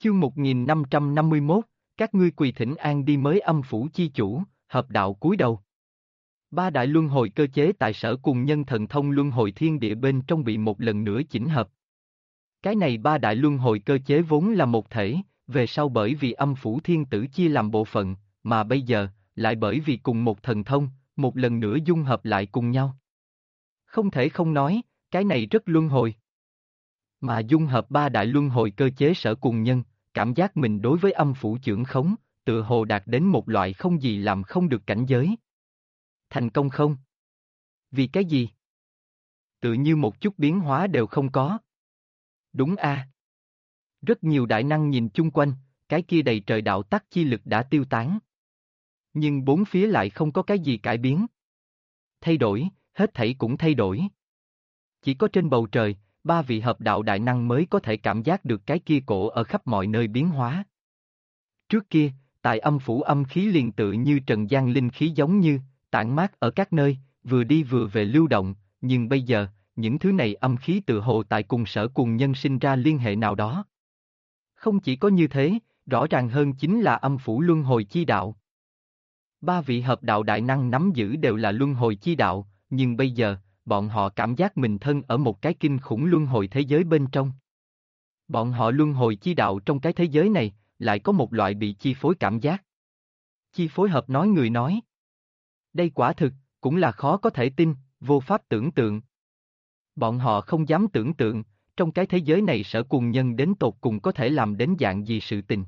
Chương 1551, các ngươi quỳ thỉnh an đi mới âm phủ chi chủ, hợp đạo cúi đầu. Ba đại luân hồi cơ chế tại sở cùng nhân thần thông luân hồi thiên địa bên trong bị một lần nữa chỉnh hợp. Cái này ba đại luân hồi cơ chế vốn là một thể, về sau bởi vì âm phủ thiên tử chia làm bộ phận, mà bây giờ, lại bởi vì cùng một thần thông, một lần nữa dung hợp lại cùng nhau. Không thể không nói, cái này rất luân hồi. Mà dung hợp ba đại luân hồi cơ chế sở cùng nhân, cảm giác mình đối với âm phủ chưởng khống, tựa hồ đạt đến một loại không gì làm không được cảnh giới. Thành công không? Vì cái gì? Tự như một chút biến hóa đều không có. Đúng a. Rất nhiều đại năng nhìn chung quanh, cái kia đầy trời đạo tắc chi lực đã tiêu tán. Nhưng bốn phía lại không có cái gì cải biến. Thay đổi, hết thảy cũng thay đổi. Chỉ có trên bầu trời, ba vị hợp đạo đại năng mới có thể cảm giác được cái kia cổ ở khắp mọi nơi biến hóa. Trước kia, tại âm phủ âm khí liền tự như trần gian linh khí giống như, tản mát ở các nơi, vừa đi vừa về lưu động, nhưng bây giờ, những thứ này âm khí tự hồ tại cùng sở cùng nhân sinh ra liên hệ nào đó. Không chỉ có như thế, rõ ràng hơn chính là âm phủ luân hồi chi đạo. Ba vị hợp đạo đại năng nắm giữ đều là luân hồi chi đạo, nhưng bây giờ, bọn họ cảm giác mình thân ở một cái kinh khủng luân hồi thế giới bên trong. Bọn họ luân hồi chi đạo trong cái thế giới này, lại có một loại bị chi phối cảm giác. Chi phối hợp nói người nói. Đây quả thực, cũng là khó có thể tin, vô pháp tưởng tượng. Bọn họ không dám tưởng tượng, trong cái thế giới này sở cùng nhân đến tột cùng có thể làm đến dạng gì sự tình.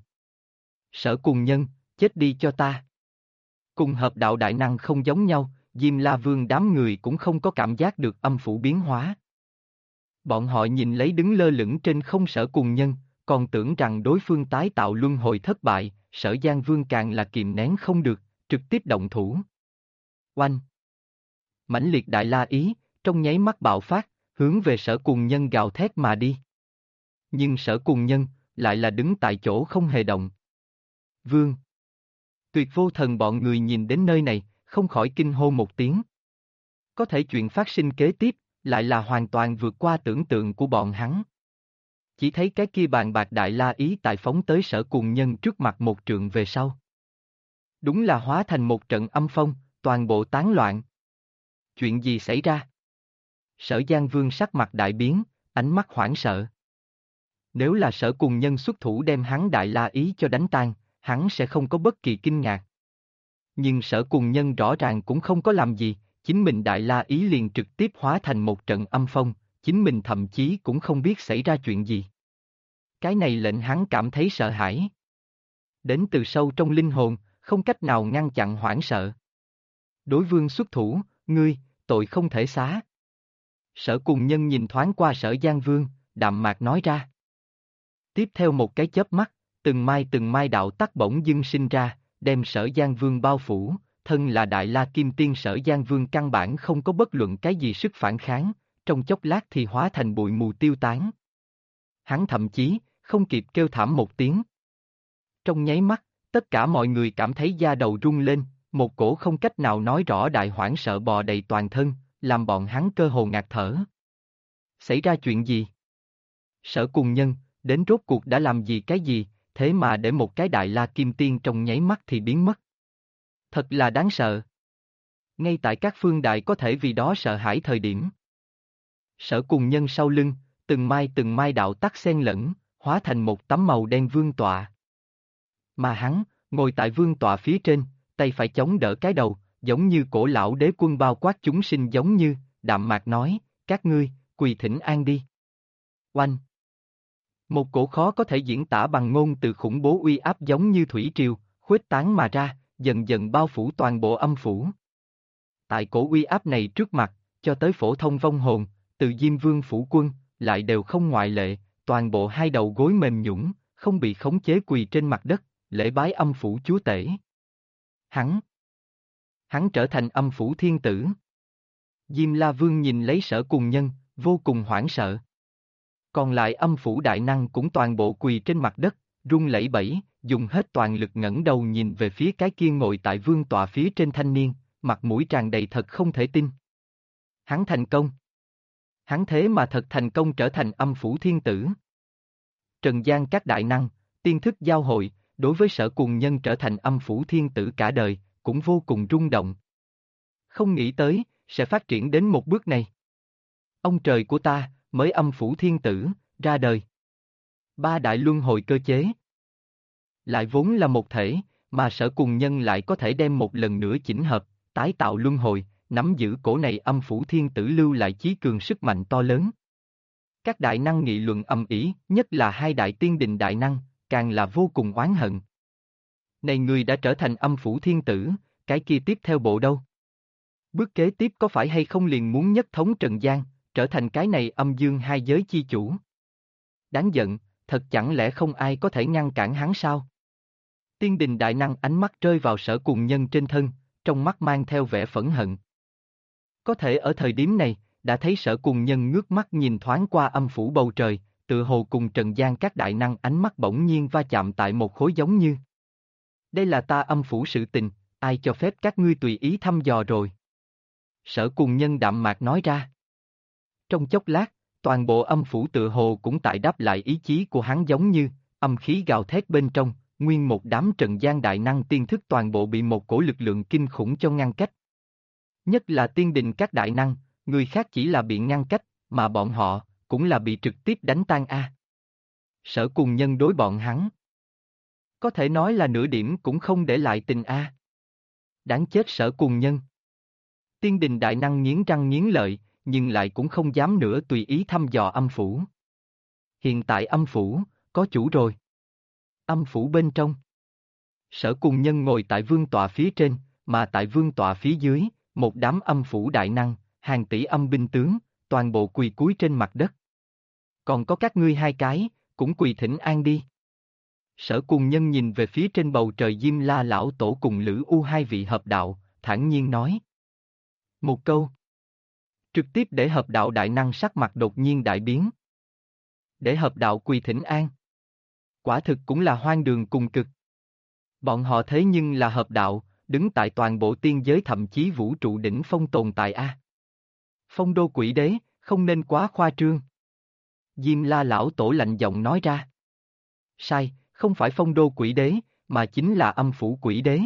Sở cùng nhân, chết đi cho ta. Cùng hợp đạo đại năng không giống nhau, Diêm La Vương đám người cũng không có cảm giác được âm phủ biến hóa. Bọn họ nhìn lấy đứng lơ lửng trên không sở cùng nhân, còn tưởng rằng đối phương tái tạo luân hồi thất bại, Sở Giang Vương càng là kìm nén không được, trực tiếp động thủ. Oanh! Mãnh liệt đại la ý, trong nháy mắt bạo phát, hướng về sở cùng nhân gào thét mà đi. Nhưng sở cùng nhân, lại là đứng tại chỗ không hề động. Vương! Tuyệt vô thần bọn người nhìn đến nơi này, không khỏi kinh hô một tiếng. Có thể chuyện phát sinh kế tiếp, lại là hoàn toàn vượt qua tưởng tượng của bọn hắn. Chỉ thấy cái kia bàn bạc đại la ý tại phóng tới sở cùng nhân trước mặt một trượng về sau. Đúng là hóa thành một trận âm phong, toàn bộ tán loạn. Chuyện gì xảy ra? Sở Giang Vương sắc mặt đại biến, ánh mắt hoảng sợ. Nếu là sở cùng nhân xuất thủ đem hắn đại la ý cho đánh tan, hắn sẽ không có bất kỳ kinh ngạc. Nhưng sở cùng nhân rõ ràng cũng không có làm gì, chính mình đại la ý liền trực tiếp hóa thành một trận âm phong, chính mình thậm chí cũng không biết xảy ra chuyện gì. Cái này lệnh hắn cảm thấy sợ hãi. Đến từ sâu trong linh hồn, không cách nào ngăn chặn hoảng sợ. Đối vương xuất thủ, ngươi, tội không thể xá. Sở cùng nhân nhìn thoáng qua sở Giang Vương, đạm mạc nói ra. Tiếp theo một cái chớp mắt, từng mai đạo tắc bỗng dưng sinh ra, đem sở Giang Vương bao phủ, thân là đại la kim tiên sở Giang Vương căn bản không có bất luận cái gì sức phản kháng, trong chốc lát thì hóa thành bụi mù tiêu tán. Hắn thậm chí, không kịp kêu thảm một tiếng. Trong nháy mắt, tất cả mọi người cảm thấy da đầu rung lên, một cổ không cách nào nói rõ đại hoảng sợ bò đầy toàn thân, làm bọn hắn cơ hồ ngạt thở. Xảy ra chuyện gì? Sở cùng nhân, đến rốt cuộc đã làm gì cái gì, thế mà để một cái đại la kim tiên trong nháy mắt thì biến mất. Thật là đáng sợ. Ngay tại các phương đại có thể vì đó sợ hãi thời điểm. Sở cùng nhân sau lưng, từng mai đạo tắc xen lẫn, hóa thành một tấm màu đen vương tọa. Mà hắn, ngồi tại vương tọa phía trên, tay phải chống đỡ cái đầu, giống như cổ lão đế quân bao quát chúng sinh giống như, đạm mạc nói, các ngươi, quỳ thỉnh an đi. Oanh! Một cổ khó có thể diễn tả bằng ngôn từ khủng bố uy áp giống như thủy triều, khuếch tán mà ra, dần dần bao phủ toàn bộ âm phủ. Tại cổ uy áp này trước mặt, cho tới phổ thông vong hồn, từ Diêm Vương phủ quân, lại đều không ngoại lệ, toàn bộ hai đầu gối mềm nhũn, không bị khống chế quỳ trên mặt đất, lễ bái âm phủ chúa tể. Hắn trở thành âm phủ thiên tử. Diêm La Vương nhìn lấy sở cùng nhân, vô cùng hoảng sợ. Còn lại âm phủ đại năng cũng toàn bộ quỳ trên mặt đất, run lẩy bẩy, dùng hết toàn lực ngẩng đầu nhìn về phía cái kia ngồi tại vương tọa phía trên thanh niên, mặt mũi tràn đầy thật không thể tin. Hắn thành công. Hắn thế mà thật thành công trở thành âm phủ thiên tử. Trần gian các đại năng, tiên thức giao hội, đối với Sở Cùng Nhân trở thành âm phủ thiên tử cả đời, cũng vô cùng rung động. Không nghĩ tới, sẽ phát triển đến một bước này. Ông trời của ta, mới âm phủ thiên tử, ra đời. Ba đại luân hồi cơ chế. Lại vốn là một thể, mà Sở Cùng Nhân lại có thể đem một lần nữa chỉnh hợp, tái tạo luân hồi, nắm giữ cổ này âm phủ thiên tử lưu lại chí cường sức mạnh to lớn. Các đại năng nghị luận ầm ĩ, nhất là hai đại tiên đình đại năng, càng là vô cùng oán hận. Này người đã trở thành âm phủ thiên tử, cái kia tiếp theo bộ đâu? Bước kế tiếp có phải hay không liền muốn nhất thống trần gian, trở thành cái này âm dương hai giới chi chủ? Đáng giận, thật chẳng lẽ không ai có thể ngăn cản hắn sao? Tiên đình đại năng ánh mắt rơi vào Sở Cùng Nhân trên thân, trong mắt mang theo vẻ phẫn hận. Có thể ở thời điểm này, đã thấy Sở Cùng Nhân ngước mắt nhìn thoáng qua âm phủ bầu trời, tựa hồ cùng trần gian các đại năng ánh mắt bỗng nhiên va chạm tại một khối giống như. Đây là ta âm phủ sự tình, ai cho phép các ngươi tùy ý thăm dò rồi? Sở Cùng Nhân đạm mạc nói ra. Trong chốc lát, toàn bộ âm phủ tựa hồ cũng tại đáp lại ý chí của hắn giống như, âm khí gào thét bên trong, nguyên một đám trần gian đại năng tiên thức toàn bộ bị một cổ lực lượng kinh khủng cho ngăn cách. Nhất là tiên đình các đại năng, người khác chỉ là bị ngăn cách, mà bọn họ, cũng là bị trực tiếp đánh tan a. Sở Cùng Nhân đối bọn hắn. Có thể nói là nửa điểm cũng không để lại tình a. Đáng chết Sở Cùng Nhân. Tiên đình đại năng nghiến răng nghiến lợi, nhưng lại cũng không dám nữa tùy ý thăm dò âm phủ. Hiện tại âm phủ, có chủ rồi. Âm phủ bên trong. Sở Cùng Nhân ngồi tại vương tọa phía trên, mà tại vương tọa phía dưới, một đám âm phủ đại năng, hàng tỷ âm binh tướng, toàn bộ quỳ cúi trên mặt đất. Còn có các ngươi hai cái, cũng quỳ thỉnh an đi. Sở Cùng Nhân nhìn về phía trên bầu trời Diêm La lão tổ cùng Lữ U hai vị hợp đạo, thản nhiên nói. Một câu. Trực tiếp để hợp đạo đại năng sắc mặt đột nhiên đại biến. Để hợp đạo quỳ thỉnh an. Quả thực cũng là hoang đường cùng cực. Bọn họ thế nhưng là hợp đạo, đứng tại toàn bộ tiên giới thậm chí vũ trụ đỉnh phong tồn tại a. Phong đô quỷ đế, không nên quá khoa trương. Diêm La lão tổ lạnh giọng nói ra. Sai, không phải phong đô quỷ đế, mà chính là âm phủ quỷ đế.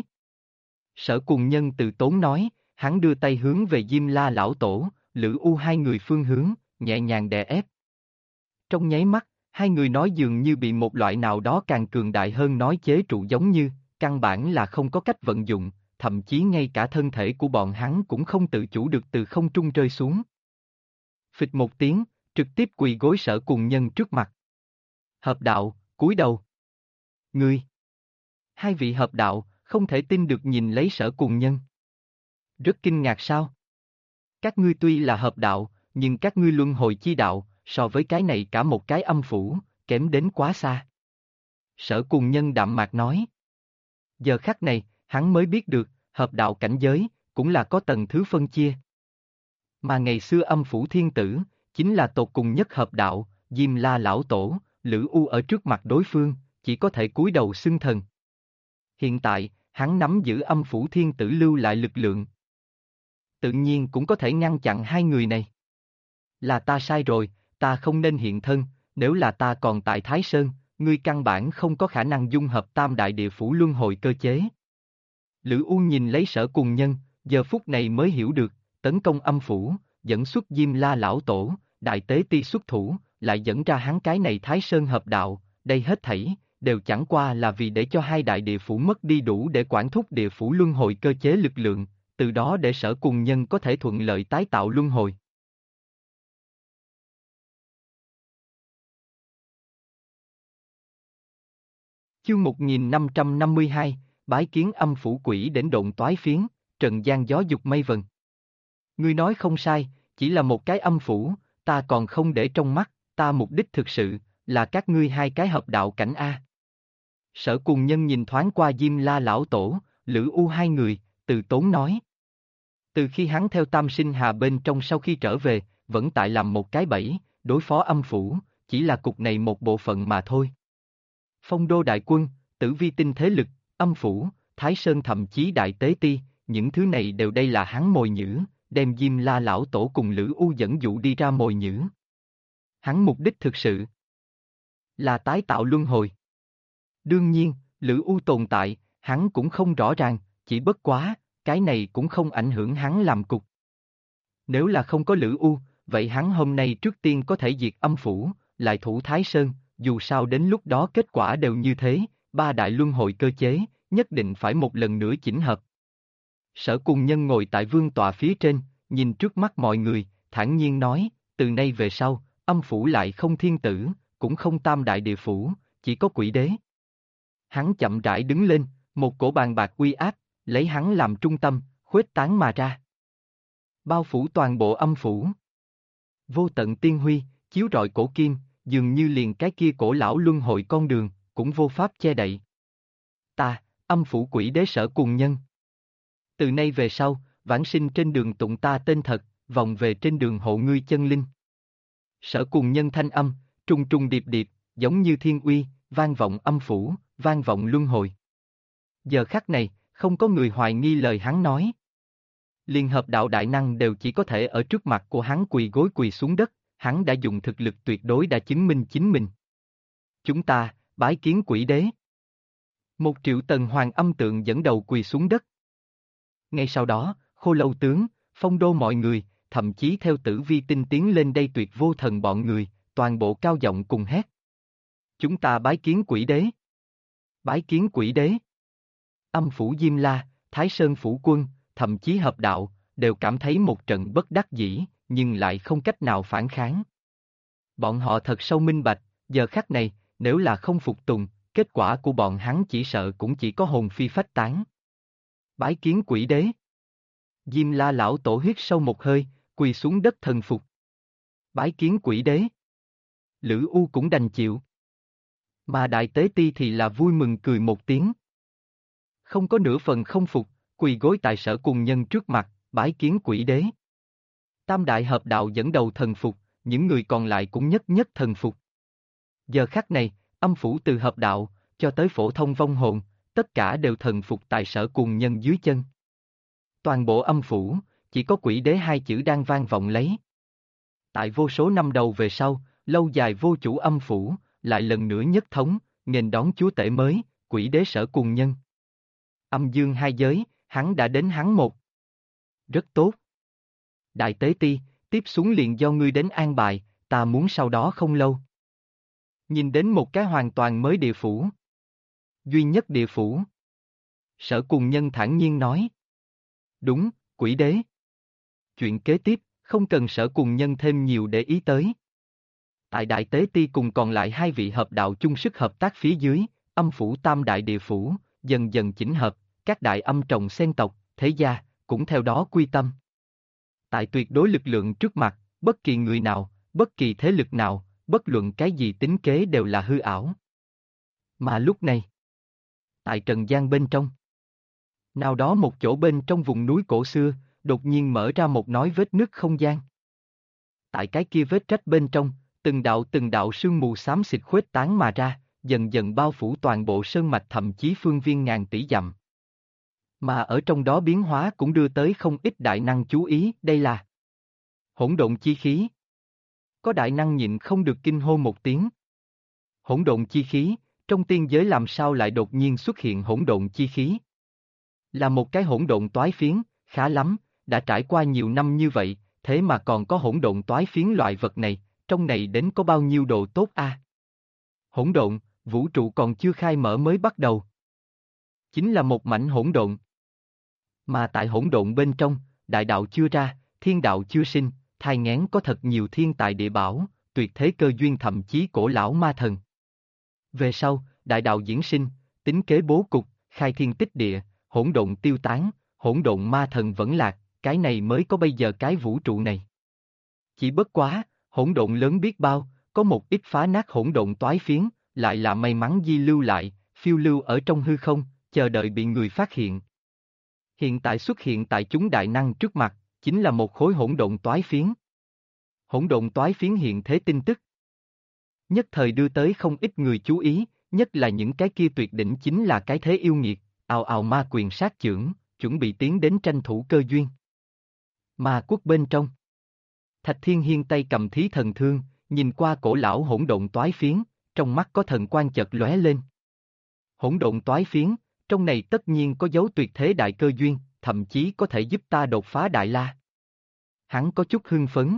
Sở Cùng Nhân từ tốn nói, hắn đưa tay hướng về Diêm La lão tổ, Lữ U hai người phương hướng, nhẹ nhàng đè ép. Trong nháy mắt, hai người nói dường như bị một loại nào đó càng cường đại hơn nói chế trụ giống như, căn bản là không có cách vận dụng, thậm chí ngay cả thân thể của bọn hắn cũng không tự chủ được từ không trung rơi xuống. Phịch một tiếng, trực tiếp quỳ gối Sở Cùng Nhân trước mặt. Hợp đạo, cúi đầu. Ngươi. Hai vị hợp đạo, không thể tin được nhìn lấy Sở Cùng Nhân. Rất kinh ngạc sao? Các ngươi tuy là hợp đạo, nhưng các ngươi luân hồi chi đạo, so với cái này cả một cái âm phủ, kém đến quá xa. Sở Cùng Nhân đạm mạc nói. Giờ khắc này, hắn mới biết được, hợp đạo cảnh giới, cũng là có tầng thứ phân chia. Mà ngày xưa âm phủ thiên tử, chính là tột cùng nhất hợp đạo, Diêm La lão tổ, Lữ U ở trước mặt đối phương, chỉ có thể cúi đầu xưng thần. Hiện tại, hắn nắm giữ âm phủ thiên tử lưu lại lực lượng. Tự nhiên cũng có thể ngăn chặn hai người này. Là ta sai rồi, ta không nên hiện thân, nếu là ta còn tại Thái Sơn, ngươi căn bản không có khả năng dung hợp tam đại địa phủ luân hồi cơ chế. Lữ U nhìn lấy Sở Cùng Nhân, giờ phút này mới hiểu được, tấn công âm phủ, dẫn xuất Diêm La lão tổ, đại tế ti xuất thủ, lại dẫn ra hắn cái này Thái Sơn hợp đạo, đây hết thảy, đều chẳng qua là vì để cho hai đại địa phủ mất đi đủ để quản thúc địa phủ luân hồi cơ chế lực lượng, từ đó để Sở Cùng Nhân có thể thuận lợi tái tạo luân hồi. Chương 1552, bái kiến âm phủ quỷ đến độn toái phiến, trần gian gió dục mây vần. Ngươi nói không sai, chỉ là một cái âm phủ, ta còn không để trong mắt, ta mục đích thực sự, là các ngươi hai cái hợp đạo cảnh A. Sở Cùng Nhân nhìn thoáng qua Diêm La lão tổ, Lữ U hai người, từ tốn nói. Từ khi hắn theo Tam Sinh Hà bên trong sau khi trở về, vẫn tại làm một cái bẫy, đối phó âm phủ, chỉ là cục này một bộ phận mà thôi. Phong đô đại quân, tử vi tinh thế lực, âm phủ, Thái Sơn thậm chí đại tế ti, những thứ này đều đây là hắn mồi nhữ, đem Diêm La lão tổ cùng Lữ U dẫn dụ đi ra mồi nhữ. Hắn mục đích thực sự là tái tạo luân hồi. Đương nhiên, Lữ U tồn tại, hắn cũng không rõ ràng, chỉ bất quá, cái này cũng không ảnh hưởng hắn làm cục. Nếu là không có Lữ U, vậy hắn hôm nay trước tiên có thể diệt âm phủ, lại thủ Thái Sơn, dù sao đến lúc đó kết quả đều như thế, ba đại luân hồi cơ chế, nhất định phải một lần nữa chỉnh hợp. Sở Cùng Nhân ngồi tại vương tọa phía trên, nhìn trước mắt mọi người, thản nhiên nói, từ nay về sau, âm phủ lại không thiên tử, cũng không tam đại địa phủ, chỉ có quỷ đế. Hắn chậm rãi đứng lên, một cổ bàn bạc uy áp, lấy hắn làm trung tâm, khuếch tán mà ra. Bao phủ toàn bộ âm phủ. Vô tận tiên huy, chiếu rọi cổ kim, dường như liền cái kia cổ lão luân hồi con đường, cũng vô pháp che đậy. Ta, âm phủ quỷ đế Sở Cùng Nhân. Từ nay về sau, vãng sinh trên đường tụng ta tên thật, vòng về trên đường hộ ngươi chân linh. Sở Cùng Nhân thanh âm, trùng trùng điệp điệp, giống như thiên uy, vang vọng âm phủ, vang vọng luân hồi. Giờ khắc này, không có người hoài nghi lời hắn nói. Liên hợp đạo đại năng đều chỉ có thể ở trước mặt của hắn quỳ gối quỳ xuống đất, hắn đã dùng thực lực tuyệt đối đã chứng minh chính mình. Chúng ta, bái kiến quỷ đế. 1.000.000 tần hoàng âm tượng dẫn đầu quỳ xuống đất. Ngay sau đó, Khô Lâu tướng, Phong Đô mọi người, thậm chí theo Tử Vi Tinh tiến lên đây tuyệt vô thần bọn người, toàn bộ cao giọng cùng hét. Chúng ta bái kiến quỷ đế. Bái kiến quỷ đế. Âm phủ Diêm La, Thái Sơn phủ quân, thậm chí hợp đạo, đều cảm thấy một trận bất đắc dĩ, nhưng lại không cách nào phản kháng. Bọn họ thật sâu minh bạch, giờ khắc này, nếu là không phục tùng, kết quả của bọn hắn chỉ sợ cũng chỉ có hồn phi phách tán. Bái kiến quỷ đế. Diêm La lão tổ hít sâu một hơi, quỳ xuống đất thần phục. Bái kiến quỷ đế. Lữ U cũng đành chịu. Mà Đại Tế Ti thì là vui mừng cười một tiếng. Không có nửa phần không phục, quỳ gối tại Sở Cùng Nhân trước mặt, bái kiến quỷ đế. Tam đại hợp đạo dẫn đầu thần phục, những người còn lại cũng nhất nhất thần phục. Giờ khắc này, âm phủ từ hợp đạo, cho tới phổ thông vong hồn, tất cả đều thần phục tại Sở Cùng Nhân dưới chân. Toàn bộ âm phủ, chỉ có quỷ đế hai chữ đang vang vọng lấy. Tại vô số năm đầu về sau, lâu dài vô chủ âm phủ, lại lần nữa nhất thống, nghênh đón chúa tể mới, quỷ đế Sở Cùng Nhân. Âm dương hai giới, hắn đã đến hắn một. Rất tốt. Đại Tế Ti, tiếp xuống liền do ngươi đến an bài, ta muốn sau đó không lâu. Nhìn đến một cái hoàn toàn mới địa phủ. Duy nhất địa phủ. Sở Cùng Nhân thản nhiên nói. Đúng, quỷ đế. Chuyện kế tiếp, không cần Sở Cùng Nhân thêm nhiều để ý tới. Tại Đại Tế Ti cùng còn lại hai vị hợp đạo chung sức hợp tác phía dưới, âm phủ tam đại địa phủ, dần dần chỉnh hợp, các đại âm trồng xen tộc, thế gia, cũng theo đó quy tâm. Tại tuyệt đối lực lượng trước mặt, bất kỳ người nào, bất kỳ thế lực nào, bất luận cái gì tính kế đều là hư ảo. Mà lúc này, tại Trần gian bên trong, nào đó một chỗ bên trong vùng núi cổ xưa, đột nhiên mở ra một nói vết nứt không gian. Tại cái kia vết rách bên trong, từng đạo sương mù xám xịt khuếch tán mà ra, dần dần bao phủ toàn bộ sơn mạch thậm chí phương viên ngàn tỷ dặm. Mà ở trong đó biến hóa cũng đưa tới không ít đại năng chú ý, đây là hỗn độn chi khí. Có đại năng nhịn không được kinh hô một tiếng. Hỗn độn chi khí, trong tiên giới làm sao lại đột nhiên xuất hiện hỗn độn chi khí? Là một cái hỗn độn toái phiến, khá lắm, đã trải qua nhiều năm như vậy, thế mà còn có hỗn độn toái phiến loại vật này, trong này đến có bao nhiêu đồ tốt a? Hỗn độn, vũ trụ còn chưa khai mở mới bắt đầu. Chính là một mảnh hỗn độn. Mà tại hỗn độn bên trong, đại đạo chưa ra, thiên đạo chưa sinh, thai nghén có thật nhiều thiên tài địa bảo, tuyệt thế cơ duyên thậm chí cổ lão ma thần. Về sau, đại đạo diễn sinh, tính kế bố cục, khai thiên tích địa, hỗn độn tiêu tán, hỗn độn ma thần vẫn lạc, cái này mới có bây giờ cái vũ trụ này. Chỉ bất quá, hỗn độn lớn biết bao, có một ít phá nát hỗn độn toái phiến, lại là may mắn di lưu lại, phiêu lưu ở trong hư không, chờ đợi bị người phát hiện. Hiện tại xuất hiện tại chúng đại năng trước mặt, chính là một khối hỗn độn toái phiến. Hỗn độn toái phiến hiện thế tin tức. Nhất thời đưa tới không ít người chú ý, nhất là những cái kia tuyệt đỉnh chính là cái thế yêu nghiệt, ào ào ma quyền sát chưởng, chuẩn bị tiến đến tranh thủ cơ duyên. Ma quốc bên trong. Thạch Thiên Hiên tay cầm thí thần thương, nhìn qua cổ lão hỗn độn toái phiến, trong mắt có thần quang chợt lóe lên. Hỗn độn toái phiến, trong này tất nhiên có dấu tuyệt thế đại cơ duyên, thậm chí có thể giúp ta đột phá Đại La. Hắn có chút hưng phấn.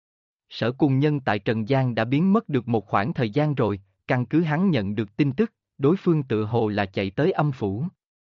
Sở Cùng Nhân tại Trần gian đã biến mất được một khoảng thời gian rồi, căn cứ hắn nhận được tin tức, đối phương tự hồ là chạy tới âm phủ.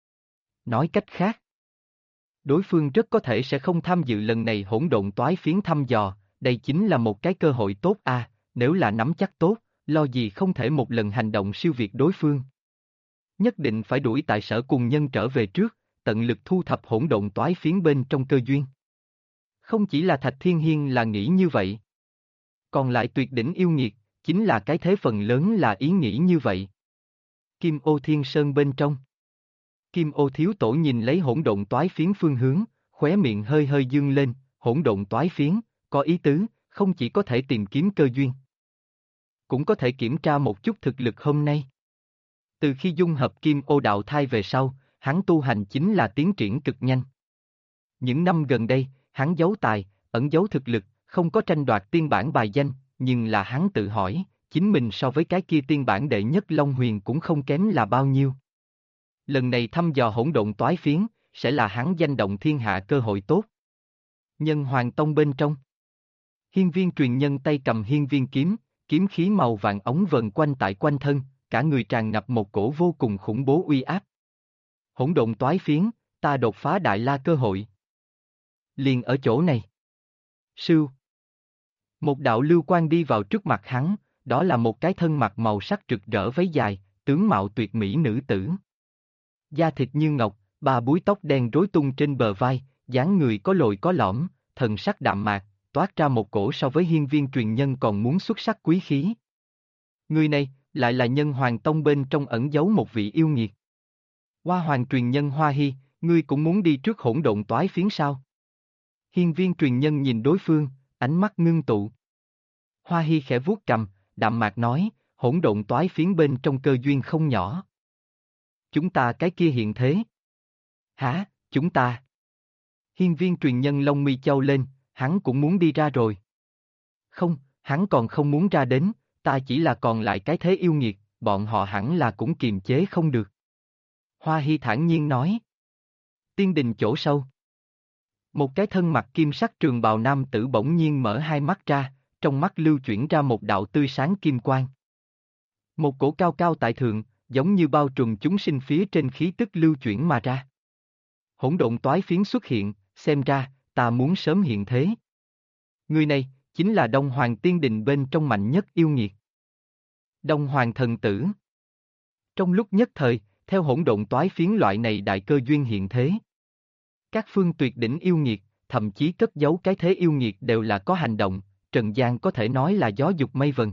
Nói cách khác, đối phương rất có thể sẽ không tham dự lần này hỗn độn toái phiến thăm dò, đây chính là một cái cơ hội tốt à, nếu là nắm chắc tốt, lo gì không thể một lần hành động siêu việt đối phương. Nhất định phải đuổi tại Sở Cùng Nhân trở về trước, tận lực thu thập hỗn độn toái phiến bên trong cơ duyên. Không chỉ là Thạch Thiên Hiên là nghĩ như vậy. Còn lại tuyệt đỉnh yêu nghiệt, chính là cái thế phần lớn là ý nghĩ như vậy. Kim Ô Thiên Sơn bên trong. Kim Ô Thiếu Tổ nhìn lấy hỗn độn toái phiến phương hướng, khóe miệng hơi hơi dương lên, hỗn độn toái phiến, có ý tứ, không chỉ có thể tìm kiếm cơ duyên. Cũng có thể kiểm tra một chút thực lực hôm nay. Từ khi dung hợp Kim Ô Đạo Thai về sau, hắn tu hành chính là tiến triển cực nhanh. Những năm gần đây, hắn giấu tài, ẩn giấu thực lực, không có tranh đoạt tiên bản bài danh, nhưng là hắn tự hỏi, chính mình so với cái kia tiên bản đệ nhất Long Huyền cũng không kém là bao nhiêu. Lần này thăm dò hỗn độn toái phiến, sẽ là hắn danh động thiên hạ cơ hội tốt. Nhân Hoàng Tông bên trong. Hiên Viên Truyền Nhân tay cầm hiên viên kiếm, kiếm khí màu vàng ống vần quanh tại quanh thân, cả người tràn ngập một cổ vô cùng khủng bố uy áp. Hỗn độn toái phiến, ta đột phá Đại La cơ hội. Liền ở chỗ này. Sưu. Một đạo lưu quang đi vào trước mặt hắn, đó là một cái thân mặc màu sắc rực rỡ váy dài, tướng mạo tuyệt mỹ nữ tử. Da thịt như ngọc, ba búi tóc đen rối tung trên bờ vai, dáng người có lồi có lõm, thần sắc đạm mạc, toát ra một cổ so với Hiên Viên Truyền Nhân còn muốn xuất sắc quý khí. Người này, lại là Nhân Hoàng Tông bên trong ẩn giấu một vị yêu nghiệt. Hoa Hoàng Truyền Nhân Hoa Hy, ngươi cũng muốn đi trước hỗn độn toái phiến sao? Hiên Viên Truyền Nhân nhìn đối phương, ánh mắt ngưng tụ. Hoa Hy khẽ vuốt cằm, đạm mạc nói, hỗn độn toái phiến bên trong cơ duyên không nhỏ. Chúng ta cái kia hiện thế. Hả, chúng ta? Hiên Viên Truyền Nhân lông mi chau lên, hắn cũng muốn đi ra rồi. Không, hắn còn không muốn ra đến, ta chỉ là còn lại cái thế yêu nghiệt, bọn họ hẳn là cũng kiềm chế không được. Hoa Hy thản nhiên nói. Tiên đình chỗ sâu. Một cái thân mặc kim sắc trường bào nam tử bỗng nhiên mở hai mắt ra, trong mắt lưu chuyển ra một đạo tươi sáng kim quang. Một cổ cao cao tại thượng, giống như bao trùm chúng sinh phía trên khí tức lưu chuyển mà ra. Hỗn độn toái phiến xuất hiện, xem ra, ta muốn sớm hiện thế. Người này, chính là Đông Hoàng Tiên Đình bên trong mạnh nhất yêu nghiệt. Đông Hoàng thần tử. Trong lúc nhất thời, theo hỗn độn toái phiến loại này đại cơ duyên hiện thế. Các phương tuyệt đỉnh yêu nghiệt, thậm chí cất giấu cái thế yêu nghiệt đều là có hành động, Trần gian có thể nói là gió dục mây vần.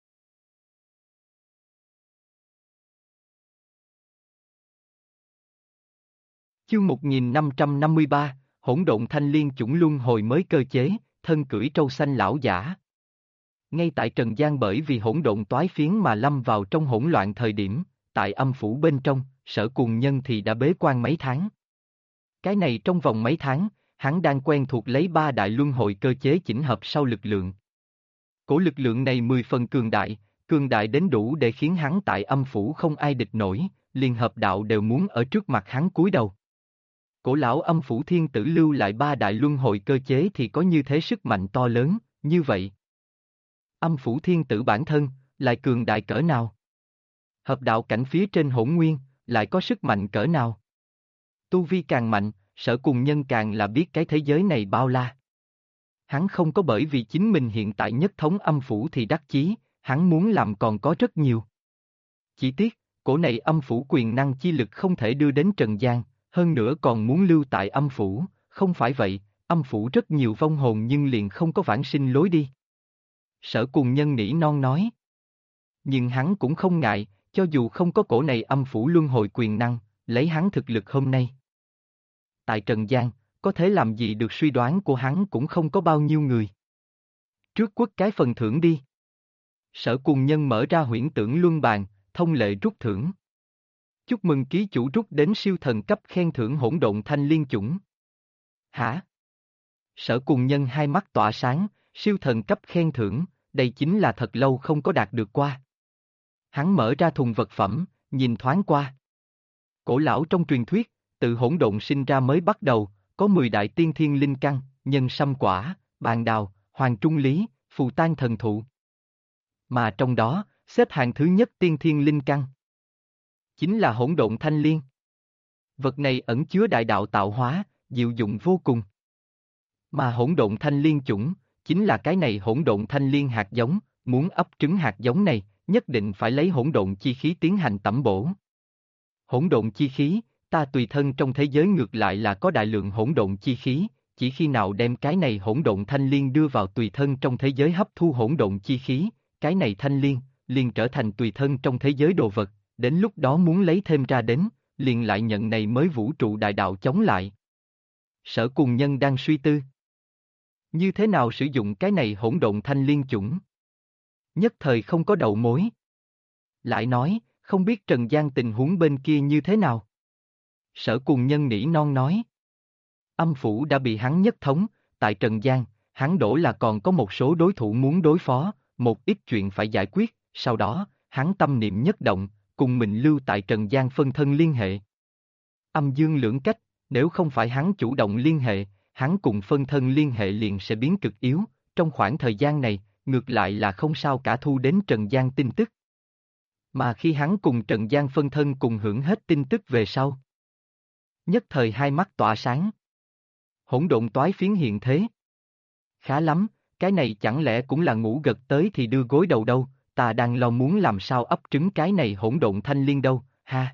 Chương 1553, hỗn độn thanh liên chủng luân hồi mới cơ chế, thân cưỡi trâu xanh lão giả. Ngay tại Trần gian bởi vì hỗn độn toái phiến mà lâm vào trong hỗn loạn thời điểm, tại âm phủ bên trong, Sở Cùng Nhân thì đã bế quan mấy tháng. Cái này trong vòng mấy tháng, hắn đang quen thuộc lấy ba đại luân hồi cơ chế chỉnh hợp sau lực lượng. Cổ lực lượng này 10 phần cường đại đến đủ để khiến hắn tại âm phủ không ai địch nổi, liền hợp đạo đều muốn ở trước mặt hắn cúi đầu. Cổ lão âm phủ thiên tử lưu lại ba đại luân hồi cơ chế thì có như thế sức mạnh to lớn, như vậy. Âm phủ thiên tử bản thân, lại cường đại cỡ nào? Hợp đạo cảnh phía trên hỗn nguyên, lại có sức mạnh cỡ nào? Tu vi càng mạnh, Sở Cùng Nhân càng là biết cái thế giới này bao la. Hắn không có bởi vì chính mình hiện tại nhất thống âm phủ thì đắc chí, hắn muốn làm còn có rất nhiều. Chỉ tiếc, cổ này âm phủ quyền năng chi lực không thể đưa đến Trần gian, hơn nữa còn muốn lưu tại âm phủ, không phải vậy, âm phủ rất nhiều vong hồn nhưng liền không có vãng sinh lối đi. Sở Cùng Nhân nỉ non nói. Nhưng hắn cũng không ngại, cho dù không có cổ này âm phủ luân hồi quyền năng, lấy hắn thực lực hôm nay. Tại Trần gian, có thể làm gì được suy đoán của hắn cũng không có bao nhiêu người. Trước quất cái phần thưởng đi. Sở Cùng Nhân mở ra huyễn tưởng luân bàn, thông lệ rút thưởng. Chúc mừng ký chủ rút đến siêu thần cấp khen thưởng hỗn độn thanh liên chủng. Hả? Sở Cùng Nhân hai mắt tỏa sáng, siêu thần cấp khen thưởng, đây chính là thật lâu không có đạt được qua. Hắn mở ra thùng vật phẩm, nhìn thoáng qua. Cổ lão trong truyền thuyết, từ hỗn độn sinh ra mới bắt đầu, có 10 đại tiên thiên linh căn, nhân sâm quả, bàn đào, hoàng trung lý, phù tang thần thụ. Mà trong đó, xếp hạng thứ nhất tiên thiên linh căn chính là hỗn độn thanh liên. Vật này ẩn chứa đại đạo tạo hóa, diệu dụng vô cùng. Mà hỗn độn thanh liên chủng, chính là cái này hỗn độn thanh liên hạt giống, muốn ấp trứng hạt giống này, nhất định phải lấy hỗn độn chi khí tiến hành tẩm bổ. Hỗn độn chi khí, ta tùy thân trong thế giới ngược lại là có đại lượng hỗn độn chi khí, chỉ khi nào đem cái này hỗn độn thanh liên đưa vào tùy thân trong thế giới hấp thu hỗn độn chi khí, cái này thanh liên, liền trở thành tùy thân trong thế giới đồ vật, đến lúc đó muốn lấy thêm ra đến, liền lại nhận này mới vũ trụ đại đạo chống lại. Sở Cùng Nhân đang suy tư. Như thế nào sử dụng cái này hỗn độn thanh liên chủng? Nhất thời không có đầu mối. Lại nói, không biết Trần Giang tình huống bên kia như thế nào? Sở Cùng Nhân nỉ non nói. Âm phủ đã bị hắn nhất thống, tại Trần Giang, hắn đổ là còn có một số đối thủ muốn đối phó, một ít chuyện phải giải quyết, sau đó, hắn tâm niệm nhất động, cùng mình lưu tại Trần Giang phân thân liên hệ. Âm dương lưỡng cách, nếu không phải hắn chủ động liên hệ, hắn cùng phân thân liên hệ liền sẽ biến cực yếu, trong khoảng thời gian này, ngược lại là không sao cả thu đến Trần Giang tin tức. Mà khi hắn cùng Trần Giang phân thân cùng hưởng hết tin tức về sau, nhất thời hai mắt tỏa sáng. Hỗn độn toái phiến hiện thế. Khá lắm, cái này chẳng lẽ cũng là ngủ gật tới thì đưa gối đầu đâu, ta đang lo muốn làm sao ấp trứng cái này hỗn độn thanh liên đâu, ha.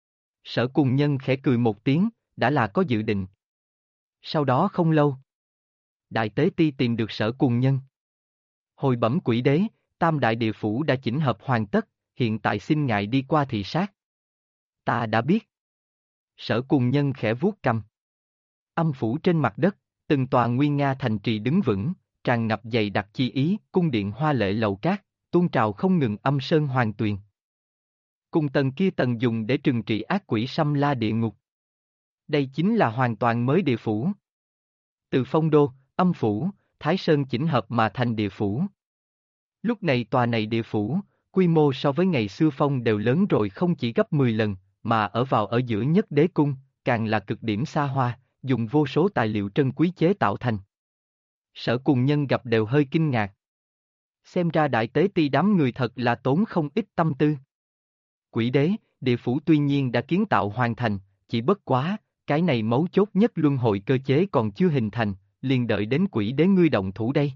Sở Cùng Nhân khẽ cười một tiếng, đã là có dự định. Sau đó không lâu, Đại Tế Ti tìm được Sở Cùng Nhân. Hồi bẩm quỷ đế, Tam Đại Địa Phủ đã chỉnh hợp hoàn tất, hiện tại xin ngài đi qua thị sát. Ta đã biết. Sở Cùng Nhân khẽ vuốt cầm. Âm phủ trên mặt đất, từng tòa nguy nga thành trì đứng vững, tràn ngập dày đặc chi ý, cung điện hoa lệ lầu cát, tuôn trào không ngừng âm sơn hoàng tuyền. Cùng tầng kia tầng dùng để trừng trị ác quỷ xâm la địa ngục. Đây chính là hoàn toàn mới địa phủ. Từ phong đô, âm phủ, Thái Sơn chỉnh hợp mà thành địa phủ. Lúc này tòa này địa phủ, quy mô so với ngày xưa phong đều lớn rồi không chỉ gấp 10 lần, mà ở vào ở giữa nhất đế cung, càng là cực điểm xa hoa, dùng vô số tài liệu trân quý chế tạo thành. Sở Cùng Nhân gặp đều hơi kinh ngạc. Xem ra Đại Tế Ti đám người thật là tốn không ít tâm tư. Quỷ đế, địa phủ tuy nhiên đã kiến tạo hoàn thành, chỉ bất quá, cái này mấu chốt nhất luân hồi cơ chế còn chưa hình thành, liền đợi đến quỷ đế ngươi động thủ đây.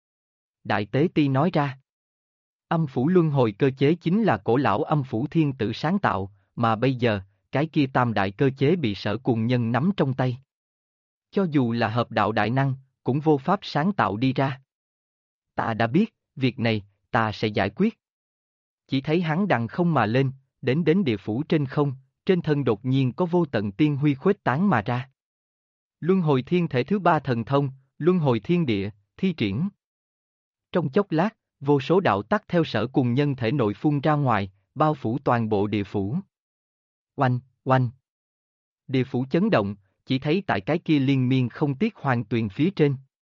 Đại Tế Ti nói ra. Âm phủ luân hồi cơ chế chính là cổ lão âm phủ thiên tử sáng tạo, mà bây giờ, cái kia tam đại cơ chế bị Sở Cùng Nhân nắm trong tay. Cho dù là hợp đạo đại năng, cũng vô pháp sáng tạo đi ra. Ta đã biết, việc này, ta sẽ giải quyết. Chỉ thấy hắn đằng không mà lên, đến địa phủ trên không, trên thân đột nhiên có vô tận tiên huy khuếch tán mà ra. Luân hồi thiên thể thứ ba thần thông, luân hồi thiên địa, thi triển. Trong chốc lát, vô số đạo tắc theo Sở Cùng Nhân thể nội phun ra ngoài, bao phủ toàn bộ địa phủ. Oanh, oanh. Địa phủ chấn động, chỉ thấy tại cái kia liên miên không tiếc hoàng tuyền phía trên.